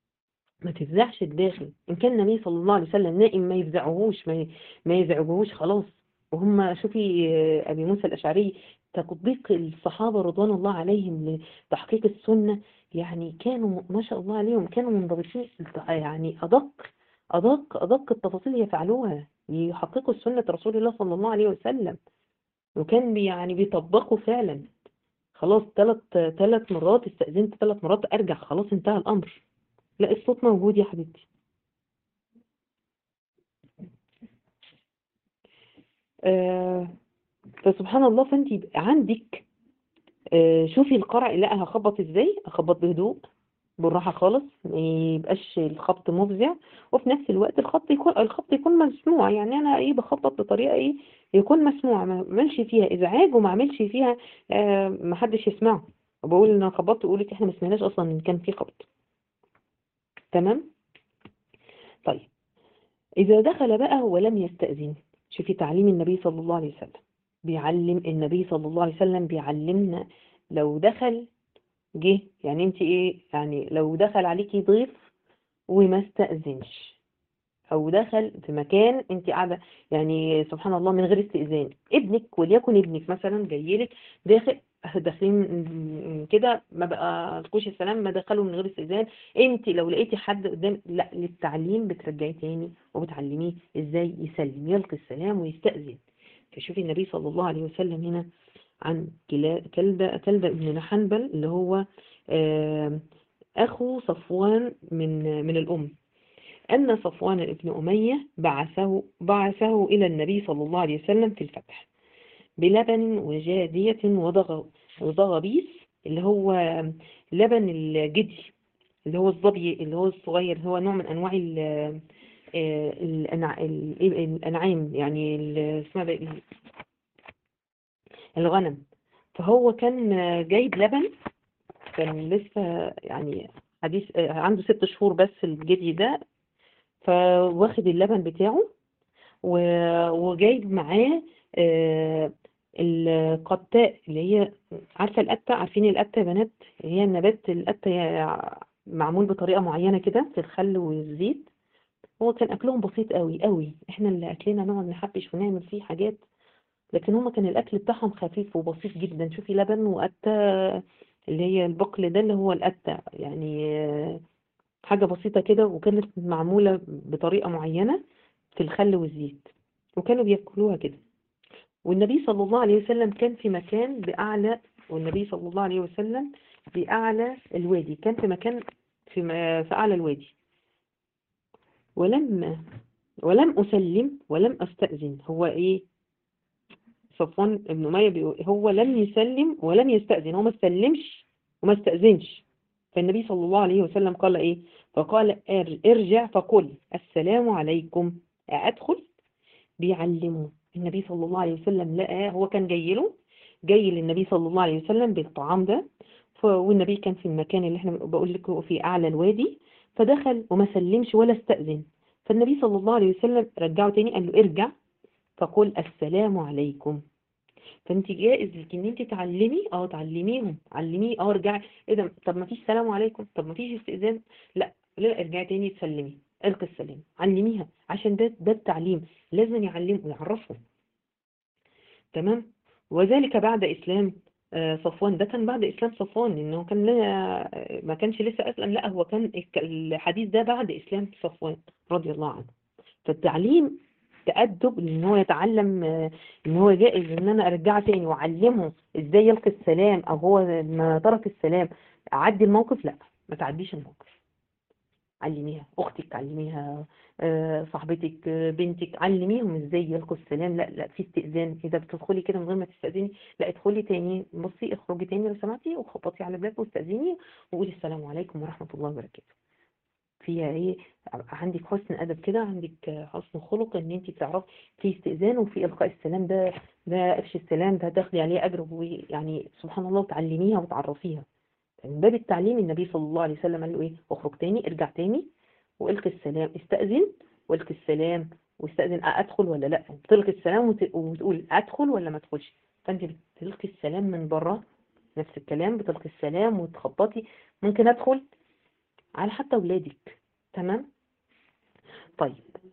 ما تفزعش الداخل. ان كان النبي صلى الله عليه وسلم نائم ما يفزعوهوش، ما ما يزعجوهوش خلاص. وهم شوفي آه، ابي موسى الاشعري تطبيق الصحابة رضوان الله عليهم لتحقيق السنة، يعني كانوا ما شاء الله عليهم كانوا منضبطين، يعني ادق ادق ادق التفاصيل يفعلوها يحققوا سنة رسول الله صلى الله عليه وسلم، وكان بي يعني بيطبقوا فعلا. خلاص ثلاث ثلاث مرات استأذنت، ثلاث مرات ارجع، خلاص انتهى الامر. لا الصوت موجود يا حبيبتي. آه فسبحان الله، فانت يبقى عندك آه شوفي القرع، لا هخبط ازاي، اخبط بهدوء بالراحة خالص، ما يبقاش الخبط مفزع، وفي نفس الوقت الخبط يكون الخبط يكون مسموع، يعني انا ايه بخبط بطريقة ايه يكون مسموع، ما اعملش فيها ازعاج وما اعملش فيها آه ما حدش يسمعه، وبقول ان انا خبطت وقولت احنا ما سمعناش اصلا ان كان في خبط. تمام. طيب اذا دخل بقى ولم يستأذن، شوفي تعليم النبي صلى الله عليه وسلم، بيعلم النبي صلى الله عليه وسلم بيعلمنا لو دخل جه، يعني انت ايه، يعني لو دخل عليكي ضيف وما استأذنش، او دخل في مكان انت قاعده، يعني سبحان الله، من غير استئذان، ابنك وليكن ابنك مثلا جاي لك داخل، داخلين كده ما بقى لكوش السلام، ما دخلوا من غير استئذان، انت لو لقيتي حد قدام، لا، للتعليم بترجعي تاني وبتعلميه ازاي يسلم، يلقي السلام ويستأذن. فشوفي النبي صلى الله عليه وسلم هنا عن كلا- كلدة كلدة بن حنبل اللي هو آه، أخو صفوان من من الأم، أن صفوان بن أمية بعثه بعثه إلى النبي صلى الله عليه وسلم في الفتح بلبن وجادية وضغ وضغبيس، اللي هو لبن الجدي، اللي هو الظبي، اللي هو الصغير، اللي هو نوع من أنواع ال- آه، الأنع- ال- الأنعام، يعني ال- اسمها ده إيه؟ الغنم. فهو كان جايب لبن، كان لسه يعني حديث، آه، عنده ست شهور بس الجدي ده، فواخد اللبن بتاعه و- وجايب معاه آه، القتاء، اللي هي عارفة القتة، عارفين القتة يا بنات؟ هي النبات القتة، هي معمول بطريقة معينة كده في الخل والزيت. هو كان أكلهم بسيط قوي قوي، احنا اللي أكلنا نقعد نحبش ونعمل فيه حاجات، لكن هما كان الأكل بتاعهم خفيف وبسيط جدا. شوفي لبن وقتة، اللي هي البقل ده اللي هو القتة، يعني آه، حاجة بسيطة كده، وكانت معمولة بطريقة معينة في الخل والزيت، وكانوا بياكلوها كده. والنبي صلى الله عليه وسلم كان في مكان بأعلى، والنبي صلى الله عليه وسلم بأعلى الوادي، كان في مكان في م- في أعلى الوادي. ولما ولم أسلم ولم أستأذن، هو إيه؟ صفوان بن أمية بيقول هو لم يسلم ولم يستأذن، هو ما استلمش وما استأذنش. فالنبي صلى الله عليه وسلم قال إيه؟ فقال ار- ارجع فقل السلام عليكم أدخل. بيعلمه النبي صلى الله عليه وسلم، لقى هو كان جاي له، جاي للنبي صلى الله عليه وسلم بالطعام ده، ف- والنبي كان في المكان اللي احنا بقول لك في اعلى الوادي، فدخل وما سلمش ولا استأذن. فالنبي صلى الله عليه وسلم رجعه تاني، قال له ارجع فقل السلام عليكم. فانت جائز لك ان انت تعلمي، اه تعلميهم، علميه، اه ارجعي، ايه ده، طب ما فيش سلام عليكم، طب ما فيش استئذان، لا لا، ارجعي تاني تسلمي، القي السلام، علميها، عشان ده ده التعليم، لازم يعلم ويعرفهم. تمام. وذلك بعد اسلام آه، صفوان، ده كان بعد اسلام صفوان، انه كان لا ما كانش لسه اسلم، لا هو كان الك- الحديث ده بعد اسلام صفوان رضي الله عنه. فالتعليم تأدب ان هو يتعلم، آه، ان هو جائز ان انا ارجعه تاني واعلمه ازاي يلقي السلام، او هو ما ترك السلام اعدي الموقف، لا، ما تعديش الموقف، علميها اختك، علميها آه، صاحبتك، آه، بنتك، علميهم ازاي يلقوا السلام. لا لا، في استئذان، اذا بتدخلي كده من غير ما تستأذني، لا ادخلي تاني، بصي اخرجي تاني لو سمحتي، وخبطي على الباب واستأذني وقولي السلام عليكم ورحمة الله وبركاته. فيها ايه؟ عندك حسن ادب كده، عندك حسن خلق، ان انت بتعرفي في استئذان وفي القاء السلام، ده ده افشي السلام، ده تاخدي عليه اجر، يعني سبحان الله، وتعلميها وتعرفيها. من باب التعليم النبي صلى الله عليه وسلم قال له ايه؟ اخرج تاني، ارجع تاني، والقي السلام، استأذن والقي السلام، واستأذن ادخل ولا لا، تلقي السلام وت- وتقول ادخل ولا ما ادخلش. فانت بتلقي السلام من بره، نفس الكلام، بتلقي السلام وتخبطي، ممكن ادخل على حتى اولادك. تمام. طيب،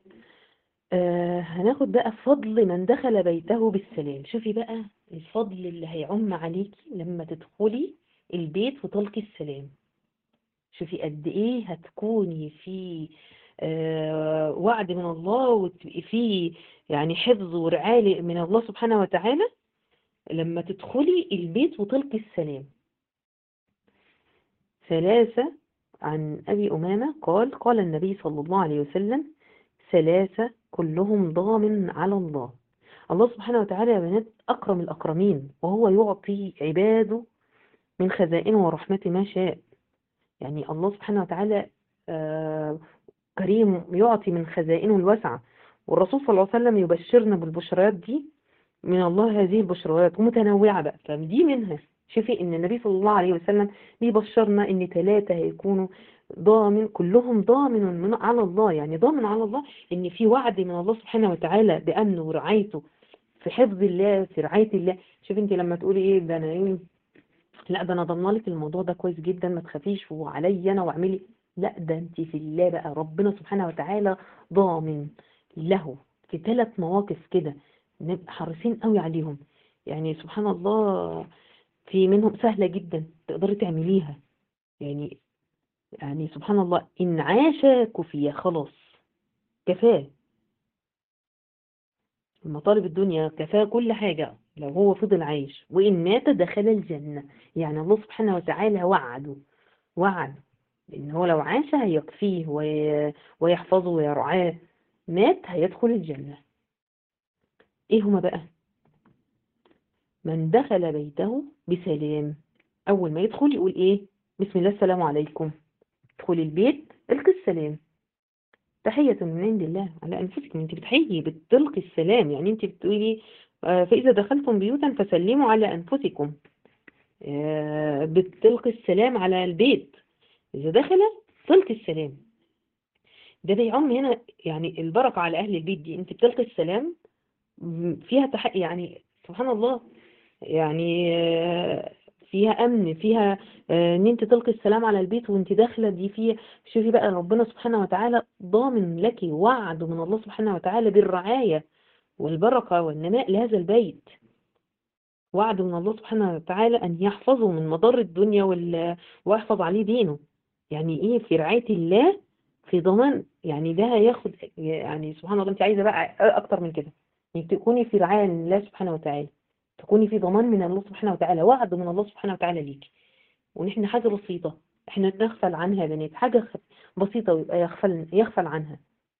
آه هناخد بقى فضل من دخل بيته بالسلام. شوفي بقى الفضل اللي هيعم عليكي لما تدخلي البيت وتلقي السلام. شوفي قد ايه هتكوني في آه وعد من الله، وتبقي في يعني حفظ ورعاية من الله سبحانه وتعالى لما تدخلي البيت وتلقي السلام. ثلاثة، عن أبي أمامة قال قال النبي صلى الله عليه وسلم ثلاثة كلهم ضامن على الله. الله سبحانه وتعالى يا بنات أكرم الأكرمين، وهو يعطي عباده من خزائنه ورحمته ما شاء. يعني الله سبحانه وتعالى آه كريم، يعطي من خزائنه الواسعة، والرسول صلى الله عليه وسلم يبشرنا بالبشريات دي من الله، هذه البشريات ومتنوعة بقى، فدي منها. شوفي ان النبي صلى الله عليه وسلم بيبشرنا ان ثلاثة هيكونوا ضامن، كلهم ضامن من على الله، يعني ضامن على الله ان في وعد من الله سبحانه وتعالى بأمنه ورعايته، في حفظ الله، في رعاية الله. شوفي انت لما تقولي ايه ده، انا ايه، لا ده انا ضمن لك الموضوع ده كويس جدا، ما تخافيش وعليا انا، واعملي، لا ده انت في الله بقى، ربنا سبحانه وتعالى ضامن له في ثلاث مواقف كده، نبقى حريصين قوي عليهم. يعني سبحان الله، في منهم سهلة جدا تقدري تعمليها. يعني يعني سبحان الله، إن عاش كفي خلاص، كفاه مطالب الدنيا، كفاه كل حاجة لو هو فضل عايش. وإن مات دخل الجنة. يعني الله سبحانه وتعالى وعده، وعد إن هو لو عاش هيكفيه وي- ويحفظه ويرعاه، مات هيدخل الجنة. إيه هما بقى؟ من دخل بيته بسلام. أول ما يدخل يقول إيه؟ بسم الله السلام عليكم. ادخل البيت القي السلام، تحية من عند الله على أنفسكم. أنت بتحيي بتلقي السلام، يعني أنت بتقولي آه، فإذا دخلتم بيوتا فسلموا على أنفسكم. آه، بتلقي السلام على البيت. إذا دخل تلقي السلام، ده بيعم هنا يعني البركة على أهل البيت. دي أنت بتلقي السلام، م- فيها تحقق يعني سبحان الله. يعني آه، فيها أمن، فيها آه، إن أنت تلقي السلام على البيت وأنت داخلة. دي فيها، شوفي بقى ربنا سبحانه وتعالى ضامن لك وعد من الله سبحانه وتعالى بالرعاية والبركة والنماء لهذا البيت. وعد من الله سبحانه وتعالى أن يحفظه من مضار الدنيا وال... ويحفظ عليه دينه. يعني إيه؟ في رعاية الله، في ضمان. يعني ده هياخد يعني سبحان الله. أنت عايزة بقى أكتر من كده، إنك تكوني في رعاية من الله سبحانه وتعالى، تكوني في ضمان من الله سبحانه وتعالى، وعد من الله سبحانه وتعالى ليكي. ونحن حاجة بسيطة احنا نغفل عنها يا بنات، حاجة خ- بسيطة ويبقى يغفل يغفل عنها.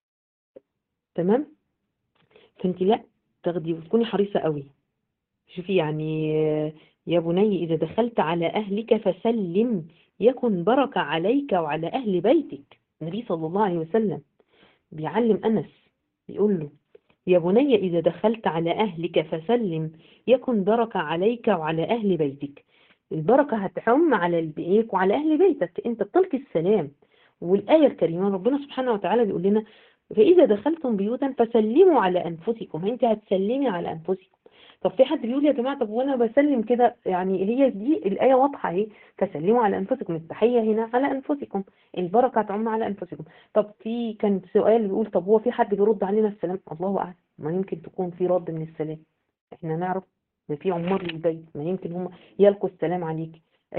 تمام. فانت لا تاخدي وتكوني حريصة قوي. شوفي يعني آه، يا بني إذا دخلت على أهلك فسلم يكن بركة عليك وعلى أهل بيتك. النبي صلى الله عليه وسلم بيعلم أنس، بيقول له يا بني إذا دخلت على أهلك فسلم يكن بركة عليك وعلى أهل بيتك. البركة هتعم على البيت وعلى أهل بيتك، أنت بتلقي السلام. والآية الكريمة ربنا سبحانه وتعالى بيقول لنا فإذا دخلتم بيوتا فسلموا على أنفسكم. أنت هتسلمي على أنفسكم. طب في حد بيقول يا جماعة طب وأنا بسلم كده؟ يعني هي دي الآية واضحة اهي، فسلموا على أنفسكم، التحية هنا على أنفسكم، البركة تعم على أنفسكم. طب في كان سؤال بيقول طب هو في حد بيرد علينا السلام؟ الله أعلم، ما يمكن تكون في رد من السلام. احنا نعرف ان في عمار للبيت، ما يمكن هم يلقوا السلام عليك.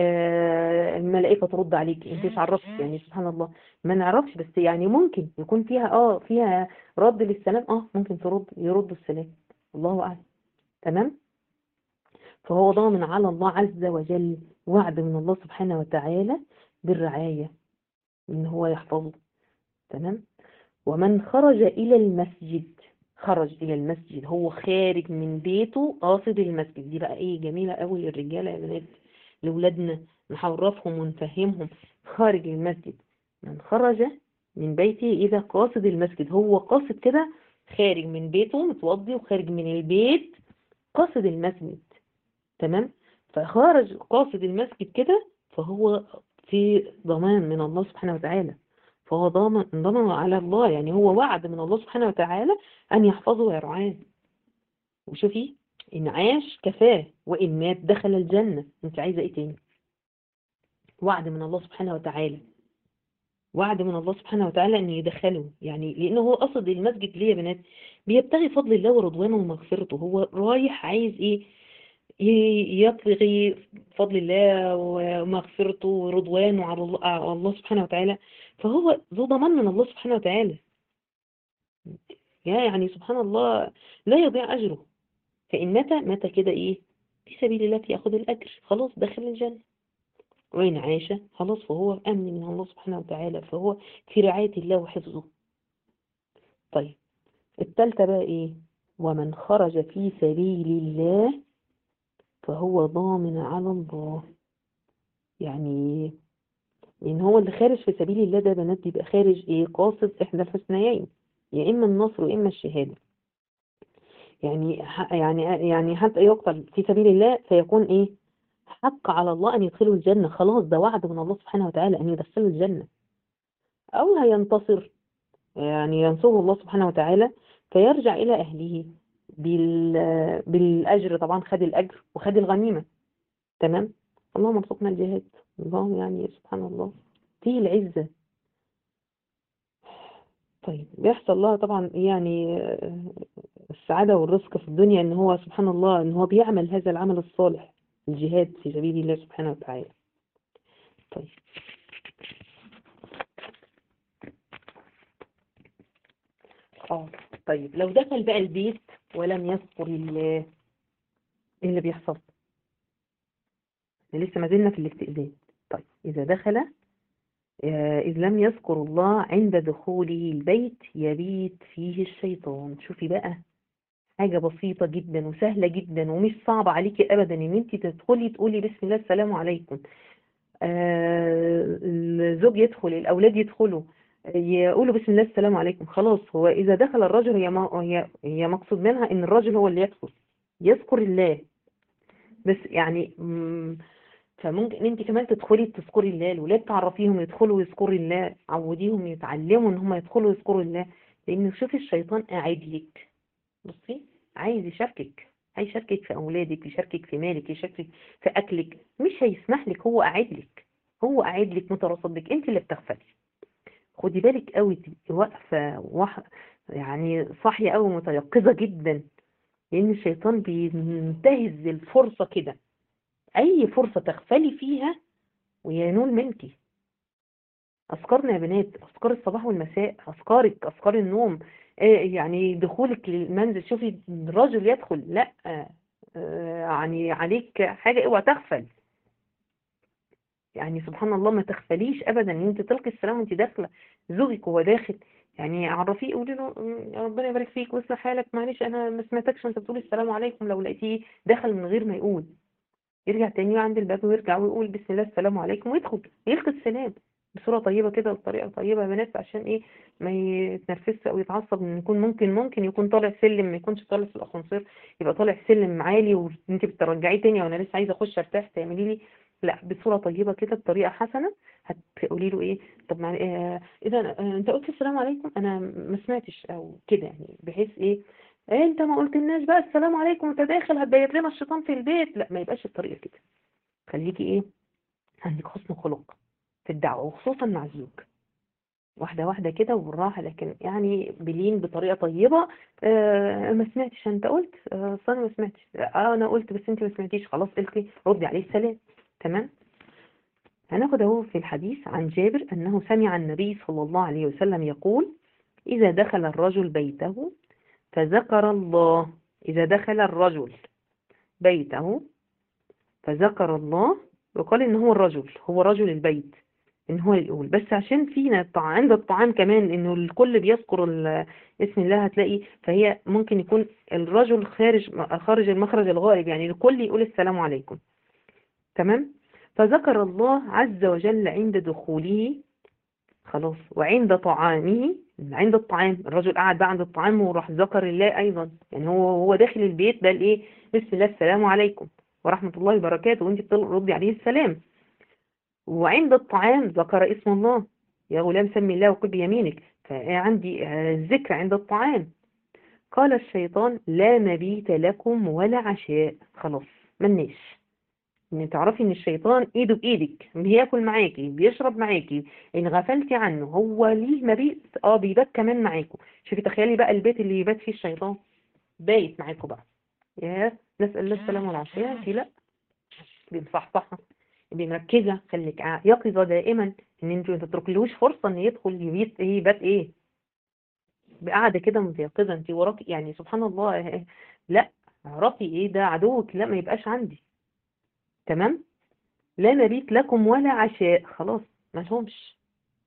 آه الملائكة ترد عليك، انت مش عرفت يعني سبحان الله. ما نعرفش، بس يعني ممكن يكون فيها اه فيها رد للسلام، اه ممكن ترد يردوا السلام، الله أعلم. تمام. فهو ضامن على الله عز وجل وعد من الله سبحانه وتعالى بالرعاية، ان هو يحفظه. تمام. ومن خرج إلى المسجد، خرج إلى المسجد هو خارج من بيته قاصد المسجد. دي بقى إيه جميلة قوي للرجالة يا بنات، لولادنا نعرفهم ونفهمهم. خارج المسجد، من خرج من بيته إذا قاصد المسجد، هو قاصد كده، خارج من بيته متوضي وخارج من البيت قاصد المسجد. تمام. فخارج قاصد المسجد كده فهو في ضمان من الله سبحانه وتعالى، فهو ضامن ضمن على الله. يعني هو وعد من الله سبحانه وتعالى أن يحفظه ويرعاه. وشوفي إن عاش كفاه وإن مات دخل الجنة. أنت عايزة إيه تاني؟ وعد من الله سبحانه وتعالى، وعد من الله سبحانه وتعالى أن يدخله. يعني لأنه هو قصد المسجد ليه يا بنات؟ بيبتغي فضل الله ورضوانه ومغفرته. هو رايح عايز إيه؟ ي- يبتغي فضل الله ومغفرته ورضوانه على الله على الله سبحانه وتعالى. فهو ذو ضمان من الله سبحانه وتعالى. يا يعني سبحان الله، لا يضيع أجره. فإن مات مات كده إيه؟ في سبيل الله يأخذ الأجر، خلاص دخل الجنة. وإن عاش خلاص فهو أمن من الله سبحانه وتعالى، فهو في رعاية الله وحفظه. طيب التالتة بقى إيه؟ ومن خرج في سبيل الله فهو ضامن على الله. يعني لأن هو اللي خارج في سبيل الله ده بنات بيبقى خارج إيه؟ قاصد إحدى الحسنيين، يا إما النصر وإما الشهادة. يعني ح- يعني يعني حتى يقتل في سبيل الله فيكون إيه؟ حق على الله أن يدخله الجنة، خلاص ده وعد من الله سبحانه وتعالى أن يدخله الجنة. أو هينتصر، يعني ينصره الله سبحانه وتعالى فيرجع إلى أهله بال بالأجر. طبعا خد الأجر وخد الغنيمة. تمام. اللهم ارزقنا الجهاد. اللهم يعني سبحان الله فيه العزة. طيب بيحصل لها طبعا يعني آه، السعادة والرزق في الدنيا، ان هو سبحان الله ان هو بيعمل هذا العمل الصالح، الجهاد في سبيل الله سبحانه وتعالى. طيب اه طيب لو دخل بقى البيت ولم يذكر الله، ايه اللي بيحصل؟ إحنا لسه ما زلنا في الاستئذان. طيب إذا دخل آه، إذ لم يذكر الله عند دخوله البيت يبيت فيه الشيطان. شوفي بقى، حاجة بسيطة جدا وسهلة جدا ومش صعبة عليكي أبدا إن أنت تدخلي تقولي بسم الله السلام عليكم. آه الزوج يدخل، الأولاد يدخلوا يقولوا بسم الله السلام عليكم. خلاص، هو إذا دخل الرجل هي ما- هي هي مقصود منها إن الرجل هو اللي يدخل يذكر الله بس. يعني مم، فممكن انت كمان تدخلي تذكري الله، الولاد تعرفيهم يدخلوا يذكروا الله، عوديهم يتعلموا ان هم يدخلوا يذكروا الله. لان شوفي الشيطان قاعد لك، بصي، عايز يشاركك، هيشاركك في اولادك، يشاركك في مالك، يشاركك في اكلك، مش هيسمح لك، هو قاعد لك، هو قاعد لك مترصدك، انت اللي بتغفلي. خدي بالك قوي، تبقي واقفه وح... يعني صاحيه قوي، متيقظه جدا، لان الشيطان بينتهز الفرصه كده، اي فرصه تغفلي فيها وينول منك. أذكارنا يا بنات، أذكار الصباح والمساء، أذكارك، أذكار النوم، إيه يعني دخولك للمنزل، شوفي الرجل يدخل، لا آه، يعني عليك حاجة، اوعى تغفل. يعني سبحان الله ما تغفليش أبدا إن أنت تلقي السلام وأنت داخلة، زوجك وهو داخل، يعني عرفيه، قولي له "م، ربنا يبارك فيك ويصلح حالك، معلش أنا ما سمعتكش وأنت بتقول السلام عليكم". لو لقيتيه دخل من غير ما يقول، يرجع تاني عند الباب ويرجع ويقول بسم الله السلام عليكم ويدخل يلقي السلام بصورة طيبة كده، بطريقة طيبة يا بنات، عشان ايه ما يتنرفزش او يتعصب، ان يكون ممكن ممكن يكون طالع سلم، ما يكونش طالع في الاسانسير، يبقى طالع سلم عالي وانت بترجعيه تاني وانا لسه عايزه اخش ارتاح، تعملي لي لا بصورة طيبة كده، بطريقة حسنة. هتقولي له ايه؟ طب مع آه اذا آه انت قلت السلام عليكم، انا ما سمعتش، او كده يعني، بحيث ايه إيه انت ما قلتلناش بقى السلام عليكم وانت داخل هتبيت لنا الشيطان في البيت. لا، ما يبقاش الطريقة كده، خليكي ايه، عندك حسن خلق في الدعوة، وخصوصا مع الزوج، واحدة واحدة كده وبالراحة، لكن يعني بلين بطريقة طيبة. آه ما سمعتش، انت قلت آه أصل انا ما سمعتش، آه انا قلت بس انت ما سمعتيش، خلاص القي ردي عليه السلام. تمام. هناخد اهو في الحديث عن جابر انه سمع النبي صلى الله عليه وسلم يقول: اذا دخل الرجل بيته فذكر الله، اذا دخل الرجل بيته فذكر الله، وقال ان هو الرجل، هو رجل البيت، ان هو اللي يقول، بس عشان فينا الطع- عند الطعام كمان انه الكل بيذكر ال- اسم الله، هتلاقي فهي ممكن يكون الرجل خارج خارج المخرج الغائب، يعني الكل يقول السلام عليكم. تمام. فذكر الله عز وجل عند دخوله، خلاص، وعند طعامه، عند الطعام الرجل قاعد بقى عند الطعام وراح ذكر الله ايضا، يعني هو هو داخل البيت ده الايه، بسم الله السلام عليكم ورحمة الله وبركاته، وانت بتردي عليه السلام. وعند الطعام ذكر اسم الله: يا غلام سمي الله وكل بيمينك، فعندي آه، الذكر عند الطعام. قال الشيطان: لا مبيت لكم ولا عشاء. خلاص، ملناش، ان تعرفي ان الشيطان ايده بايدك، بياكل معاكي، بيشرب معاكي، ان غفلتي عنه هو ليه مبيت، اه بيبات كمان معاكم. شوفي تخيلي بقى البيت اللي يبات فيه الشيطان بايت معاكم بقى، يا نسأل الله السلامة والعافية، انت لا، بمصحصحة، بمركزة، خليك ع- يقظة دائما، ان انت ما تتركلوش فرصة ان يدخل يبيت ايه، يبات ايه، بقعدة كده متيقظة، انت وراكي يعني سبحان الله. لا، اعرفي ايه ده عدوك، لا ما يبقاش عندي. تمام. لا مبيت لكم ولا عشاء، خلاص ما لهمش.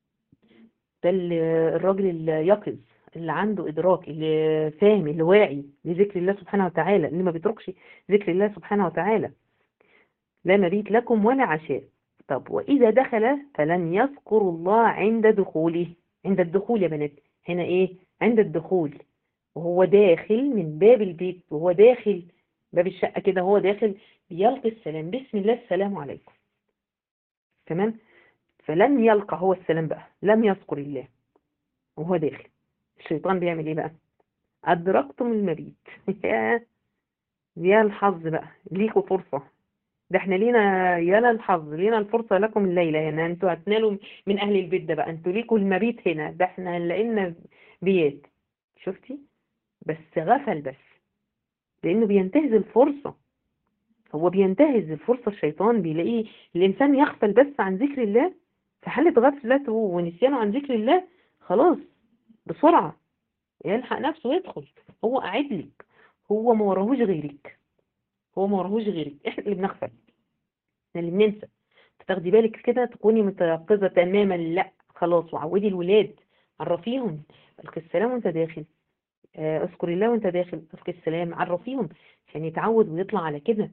ده ال- الراجل اليقظ، اللي عنده إدراك، اللي فاهم، اللي واعي لذكر الله سبحانه وتعالى، اللي ما بيتركش ذكر الله سبحانه وتعالى. لا مبيت لكم ولا عشاء. طب وإذا دخل فلن يذكروا الله عند دخوله، عند الدخول يا بنات، هنا إيه، عند الدخول، وهو داخل من باب البيت، وهو داخل باب الشقة كده، هو داخل بيلقي السلام، بسم الله السلام عليكم. تمام. فلن يلقى هو السلام بقى، لم يذكر الله وهو داخل، الشيطان بيعمل ايه بقى؟ أدركتم المبيت. يا يا الحظ بقى، ليكوا فرصة، ده احنا لينا يا للحظ، لينا الفرصة لكم الليلة، يعني انتوا هتنالوا من أهل البيت ده بقى، انتوا ليكوا المبيت هنا، ده احنا لقينا بيات. شفتي؟ بس غفل بس، لانه بينتهز الفرصة. هو بينتهز الفرصة، الشيطان بيلاقيه الانسان يغفل بس عن ذكر الله، في حالة غفلته ونسيانه عن ذكر الله خلاص بسرعة يلحق نفسه ويدخل. هو قاعد لك، هو ما وراهوش غيرك، هو ما وراهوش غيرك، احنا اللي بنغفل، احنا اللي بننسى. تاخدي بالك كده، تكوني متيقظة تماما، لا خلاص. وعودي الولاد، عرفيهم القي السلام وانت داخل، آه، اذكر الله وانت داخل، القي السلام، عرفيهم عشان يتعود ويطلع على كده.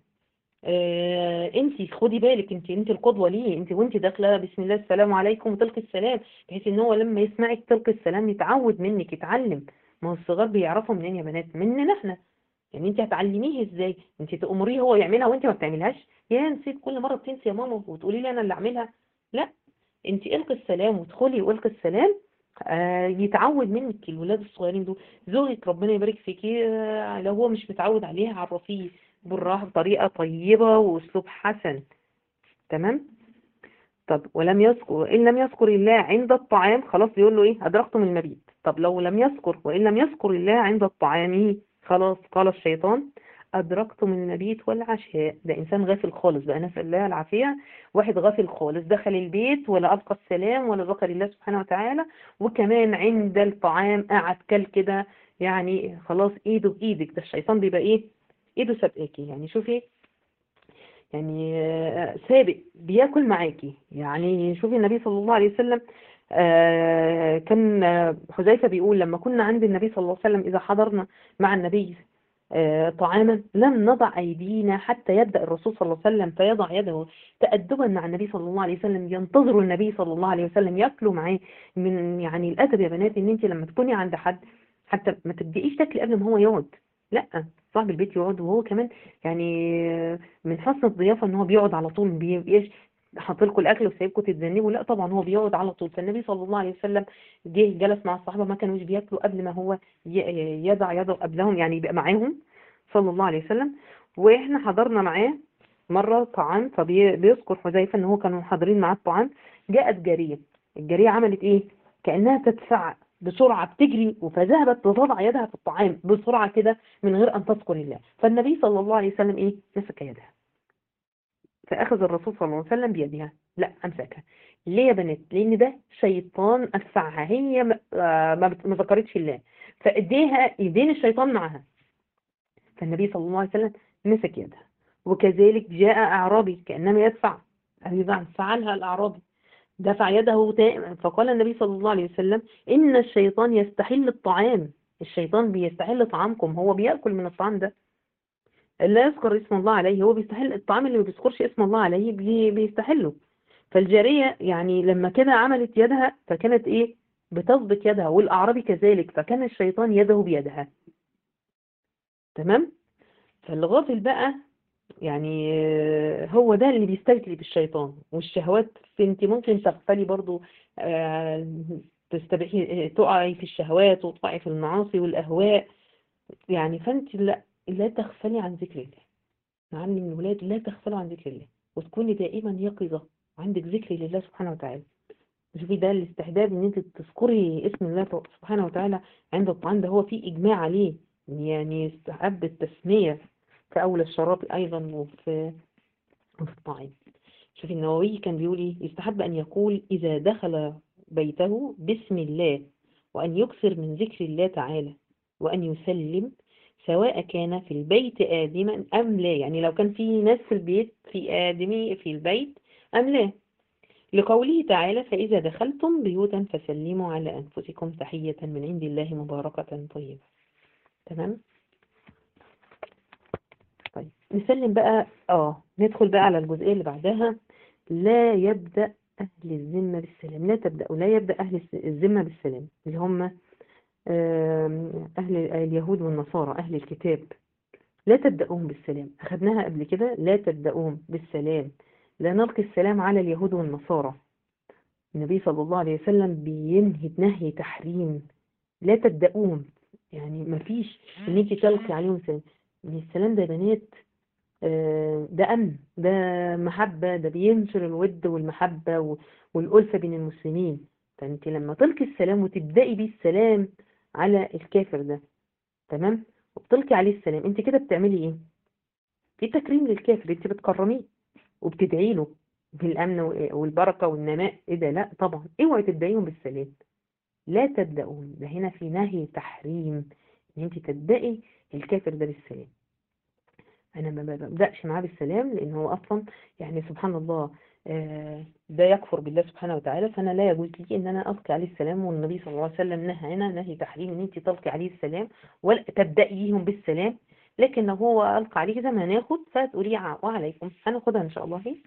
آه انت خدي بالك، انت انت القدوة ليه، انت وانت داخله بسم الله السلام عليكم وتلقي السلام، بحيث ان هو لما يسمعك تلقي السلام يتعود منك، يتعلم. ما هو الصغار بيعرفوا منين يا بنات؟ مننا احنا. يعني انت هتعلميه ازاي؟ انت تأمريه هو يعملها وانت ما بتعملهاش؟ يا نسيت، كل مرة بتنسي يا ماما وتقولي لي انا اللي اعملها. لا، انت القي السلام وادخلي والقي السلام. آه يتعود منك الولاد الصغيرين دول. زوجك ربنا يبارك فيكي، آه لو هو مش متعود عليها عرفيه بالراحة بطريقة طيبة واسلوب حسن. تمام. طب ولم يذكر، وإن لم يذكر الله عند الطعام، خلاص بيقول له ايه؟ أدركتم المبيت. طب لو لم يذكر، وإن لم يذكر الله عند الطعام، خلاص قال الشيطان أدركتم المبيت والعشاء. ده إنسان غافل خالص بقى، نسأل الله العافية. واحد غافل خالص، دخل البيت ولا ألقى السلام ولا ذكر الله سبحانه وتعالى، وكمان عند الطعام قعد كل كده. يعني خلاص إيده بإيدك، ده الشيطان بيبقى إيه؟ إيده سابقاكي. يعني شوفي، يعني آه، سابق بياكل معاكي. يعني شوفي النبي صلى الله عليه وسلم، آه، كان آه، حذيفة بيقول لما كنا عند النبي صلى الله عليه وسلم إذا حضرنا مع النبي آه، طعاما لم نضع أيدينا حتى يبدأ الرسول صلى الله عليه وسلم فيضع يده، تأدبا مع النبي صلى الله عليه وسلم. ينتظر النبي صلى الله عليه وسلم يأكلوا معاه. من يعني الأدب يا بنات إن أنت لما تكوني عند حد حتى ما تبدأيش تاكلي قبل ما هو يقعد. لا، صاحب البيت يقعد وهو كمان. يعني من حسن الضيافة ان هو بيقعد على طول، ما بيبقاش حاطط لكم الاكل وسايبكم تتذنبوا. لا طبعا، هو بيقعد على طول. فالنبي صلى الله عليه وسلم جه جلس مع الصحابه، ما كانوش بياكلوا قبل ما هو ي- يضع يده قبلهم، يعني يبقى معاهم صلى الله عليه وسلم. واحنا حضرنا معاه مره طعام، فبيذكر حذيفه ان هو كانوا حاضرين معاه الطعام. جاءت جاريه، الجاريه عملت ايه؟ كانها تدفع بسرعه، بتجري، فذهبت تضع يدها في الطعام بسرعه كده من غير ان تذكر الله. فالنبي صلى الله عليه وسلم ايه؟ مسك يدها، فأخذ الرسول صلى الله عليه وسلم بيدها، لا أمسكها. ليه يا بنات؟ لأن ده شيطان أدفعها، هي ما آه، ما بت- ما ذكرتش الله، فإيديها إيدين الشيطان معها. فالنبي صلى الله عليه وسلم مسك يدها. وكذلك جاء أعرابي كأنما يدفع، أيضا فعلها الأعرابي، دفع يده تا- فقال النبي صلى الله عليه وسلم إن الشيطان يستحل الطعام، الشيطان بيستحل طعامكم، هو بيأكل من الطعام ده لا يذكر اسم الله عليه، هو بيستحل الطعام اللي ما بيذكرش اسم الله عليه بي- بيستحله. فالجارية يعني لما كده عملت يدها فكانت ايه؟ بتسبق يدها، والأعرابي كذلك، فكان الشيطان يده بيدها. تمام. فالغافل بقى يعني آه، هو ده اللي بيستجلب الشيطان والشهوات. انت ممكن تغفلي برضو، آه، تستبيحي تقعي في الشهوات وتقعي في المعاصي والأهواء. يعني فانت لا لا تغفلي عن ذكر الله. نعلم الولاد لا تغفلوا عن ذكر الله، وتكوني دائما يقظة عندك ذكر لله سبحانه وتعالى. شوفي ده الاستحباب ان انت تذكري اسم الله سبحانه وتعالى عند الطعام، ده هو فيه اجماع عليه. يعني يستحب التسمية في اول الشراب ايضا وفي وفي الطعام. شوفي النووي كان بيقول ايه؟ يستحب ان يقول اذا دخل بيته بسم الله، وان يكثر من ذكر الله تعالى، وان يسلم سواء كان في البيت آدما أم لا. يعني لو كان في ناس في البيت، في آدمي في البيت أم لا، لقوله تعالى فإذا دخلتم بيوتا فسلموا على أنفسكم تحية من عند الله مباركة طيبة. تمام. طيب نسلم بقى، اه ندخل بقى على الجزئية اللي بعدها. لا يبدأ أهل الذمة بالسلام، لا تبدأ ولا يبدأ أهل الذمة بالسلام، اللي هم آم، أهل اليهود والنصارى أهل الكتاب. لا تبدأوهم بالسلام، أخذناها قبل كده، لا تبدأوهم بالسلام، لا نلقي السلام على اليهود والنصارى. النبي صلى الله عليه وسلم بينهي بنهي تحريم، لا تبدأوهم. يعني ما فيش ان انت تلقي عليهم سلام. من السلام ده يا بنات آه، ده أمن، ده محبة، ده بينشر الود والمحبة و- والألفة بين المسلمين. فأنت لما تلقي السلام وتبدأي بيه السلام على الكافر ده، تمام، وبتلقي عليه السلام، انت كده بتعملي ايه؟ في تكريم للكافر، انت بتكرميه وبتدعي له بالامن والبركه والنماء. ايه ده؟ لا طبعا، اوعي تبدايهم بالسلام، لا تبداون، ده هنا في نهي تحريم ان انت تبداي الكافر ده بالسلام. انا ما ببداش معاه بالسلام، لان هو اصلا يعني سبحان الله آه، ده يكفر بالله سبحانه وتعالى، فانا لا يجوز لي ان انا القي عليه السلام. والنبي صلى الله عليه وسلم نهى هنا نهي تحريم ان انت تلقي عليه السلام ولا تبدايهم بالسلام. لكن لو هو القى عليه زي ما هناخد فتقولي ع- وعليكم، هناخدها ان شاء الله هي.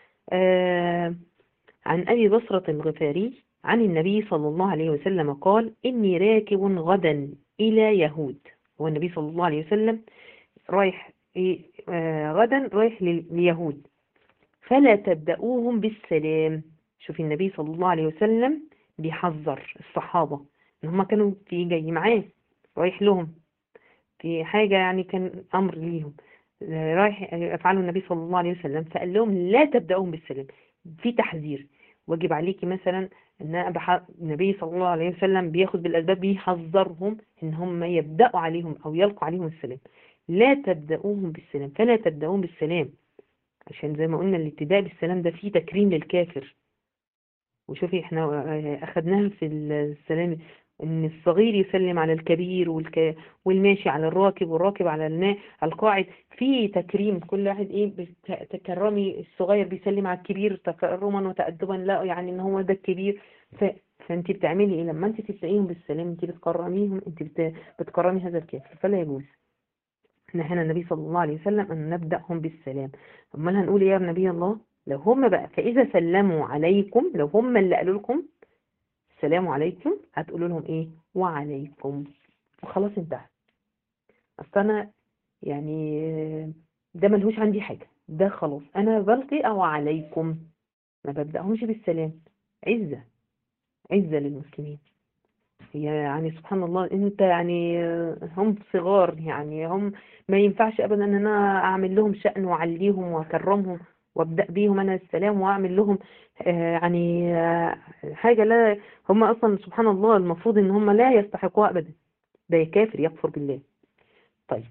آه عن ابي بصرة الغفاري عن النبي صلى الله عليه وسلم قال: اني راكب غدا الى يهود. هو النبي صلى الله عليه وسلم رايح إيه؟ آه غدا رايح لل- لليهود، فلا تبدأوهم بالسلام. شوف النبي صلى الله عليه وسلم بيحذر الصحابة ان هم كانوا في جاي معاه، رايح لهم في حاجة، يعني كان أمر ليهم آه، رايح يفعله النبي صلى الله عليه وسلم، فقال لهم لا تبدأوهم بالسلام، في تحذير. واجب عليكي مثلا ان بح- النبي صلى الله عليه وسلم بياخد بالاسباب، بيحذرهم ان هم يبدأوا عليهم او يلقوا عليهم السلام. لا تبدأوهم بالسلام، فلا تبدأوهم بالسلام، عشان زي ما قلنا الابتداء بالسلام ده فيه تكريم للكافر. وشوفي احنا آه، اخدناها في السلام، ان الصغير يسلم على الكبير، والك... والماشي على الراكب، والراكب على النا... على القاعد، في تكريم. كل واحد ايه بت- تكرمي، الصغير بيسلم على الكبير تكرما وتأدبا، لا يعني ان هو ده الكبير. ف... فانت بتعملي ايه لما انت تبدأيهم بالسلام؟ انت بتكرميهم، انت بت... بتكرمي هذا الكافر، فلا يجوز. نهانا النبي صلى الله عليه وسلم أن نبدأهم بالسلام. امال هنقول إيه يا نبي الله؟ لو هم بقى فإذا سلموا عليكم، لو هم اللي قالوا لكم السلام عليكم، هتقولوا لهم إيه؟ وعليكم، وخلاص انتهى. أصل أنا يعني ده ملهوش عندي حاجة، ده خلاص أنا بلقي أو عليكم، ما ببدأهمش بالسلام. عزة، عزة للمسلمين. هي يعني سبحان الله، انت يعني هم صغار، يعني هم ما ينفعش ابدا ان انا اعمل لهم شأن واعليهم واكرمهم وابدأ بيهم انا السلام واعمل لهم آه، يعني آه، حاجة لا، هم اصلا سبحان الله المفروض ان هم لا يستحقوها ابدا، ده كافر يكفر بالله. طيب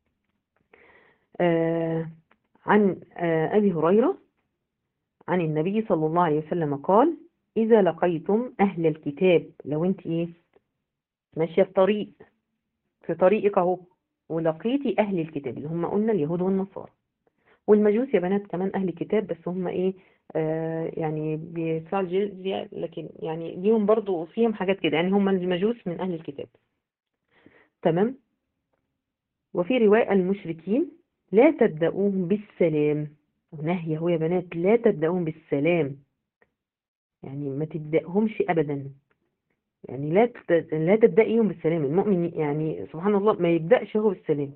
آه عن آه ابي هريرة عن النبي صلى الله عليه وسلم قال: اذا لقيتم اهل الكتاب، لو انت ايه ماشية في طريق، في طريقك اهو، ولقيتي اهل الكتاب اللي هم قلنا اليهود والنصارى والمجوس، يا بنات كمان اهل الكتاب، بس هم ايه آه يعني بيدفعوا الجزية، لكن يعني ليهم برضو فيهم حاجات كده، يعني هم المجوس من اهل الكتاب، تمام. وفي رواية المشركين لا تبدأوهم بالسلام، ونهي هو يا بنات لا تبدأوهم بالسلام، يعني ما تبدأهمش ابدا، يعني لا تت- لا تبدأيهم بالسلام. المؤمن يعني سبحان الله ما يبدأش هو بالسلام،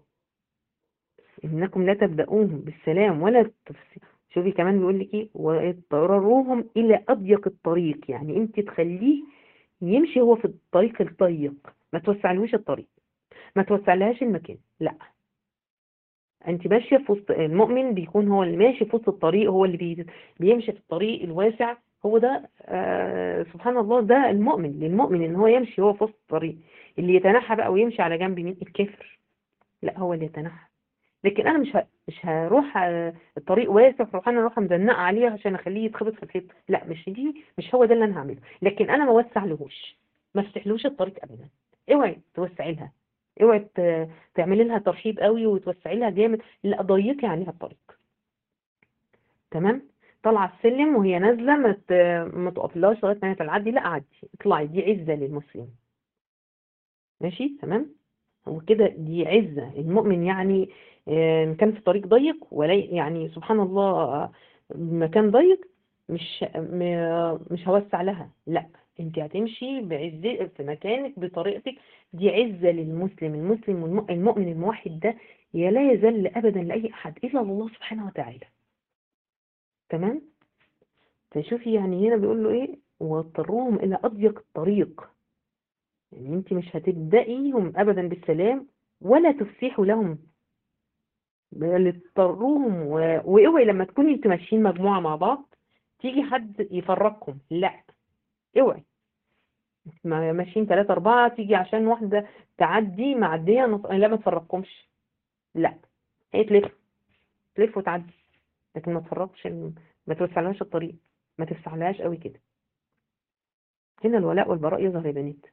إنكم لا تبدأوهم بالسلام ولا تفسدوا. شوفي كمان بيقول لك إيه: واضطروهم إلى أضيق الطريق، يعني أنت تخليه يمشي هو في الطريق الضيق، ما توسعلهوش الطريق، ما توسعلهاش المكان، لا. أنت ماشية في وسط، المؤمن بيكون هو اللي ماشي في وسط الطريق، هو اللي بي بيمشي في الطريق الواسع، هو ده آه سبحان الله، ده المؤمن. للمؤمن إن هو يمشي هو في وسط الطريق. اللي يتنحى بقى ويمشي على جنب مين؟ الكافر، لا هو اللي يتنحى. لكن انا مش ه... مش هروح آه، الطريق واسع فاروح انا اروح مزنقه عليه عشان اخليه يتخبط في الحيط، لا مش دي، مش هو ده اللي انا هعمله. لكن انا ما اوسعلهوش، ما افتحلوش الطريق ابدا. اوعي توسعي لها، اوعي ت... تعملي لها ترحيب قوي وتوسعي لها جامد، لا ضيقي عليها الطريق، تمام. طالعه السلم وهي نازله ما ت... ما تقفلهاش لغايه ما هي تعدي، لا عدي اطلعي، دي عزه للمسلمين، ماشي تمام. هو كده دي عزة المؤمن، يعني آه، كان في طريق ضيق ولا يعني سبحان الله آه، مكان ضيق، مش م- مش هوسع لها، لا انت هتمشي بعزة في مكانك بطريقتك، دي عزة للمسلم. المسلم والم- المؤمن الموحد ده يا لا يذل ابدا لاي احد الا الله سبحانه وتعالى، تمام. فشوفي يعني هنا بيقول له ايه: واضطروهم الى اضيق الطريق، يعني انت مش هتبدأيهم ابدا بالسلام ولا تفسحوا لهم، اللي اضطروهم و... واوعي لما تكوني انتوا ماشيين مجموعة مع بعض تيجي حد يفرقكم، لا اوعي، ما- ماشيين ثلاثة أربعة، تيجي عشان واحدة تعدي معدية نص... لا ما تفرقكمش، لا، هي تلف، تلف وتعدي، لكن ما تفرقش، ما توسعلهاش الطريق، ما تفسحلهاش قوي كده. هنا الولاء والبراء يظهر يا بنات.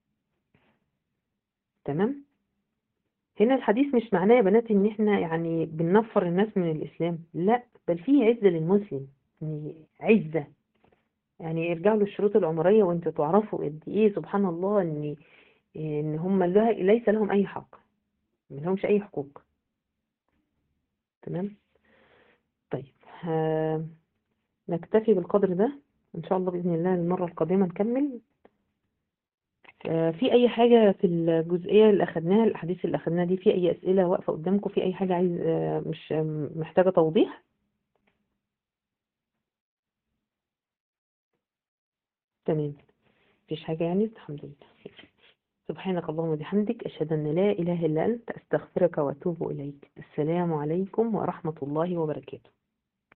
تمام. هنا الحديث مش معناه يا بنات ان احنا يعني بننفر الناس من الاسلام، لا، بل فيه عزة للمسلم، يعني عزة. يعني ارجعوا للشروط العمرية وانتوا تعرفوا قد ايه سبحان الله ان ان هم له- ليس لهم اي حق، ما لهمش اي حقوق. تمام. طيب، ها، نكتفي بالقدر ده، ان شاء الله باذن الله المرة القادمة نكمل. آه، في اي حاجة في الجزئية اللي اخدناها، الاحاديث اللي اخدناها دي، في اي اسئلة واقفة قدامكم، في اي حاجة عايز آه، مش آه، محتاجة توضيح؟ تمام. مفيش حاجة يعني، الحمد لله. سبحانك اللهم وبحمدك، أشهد أن لا إله إلا أنت، أستغفرك وأتوب إليك. السلام عليكم ورحمة الله وبركاته.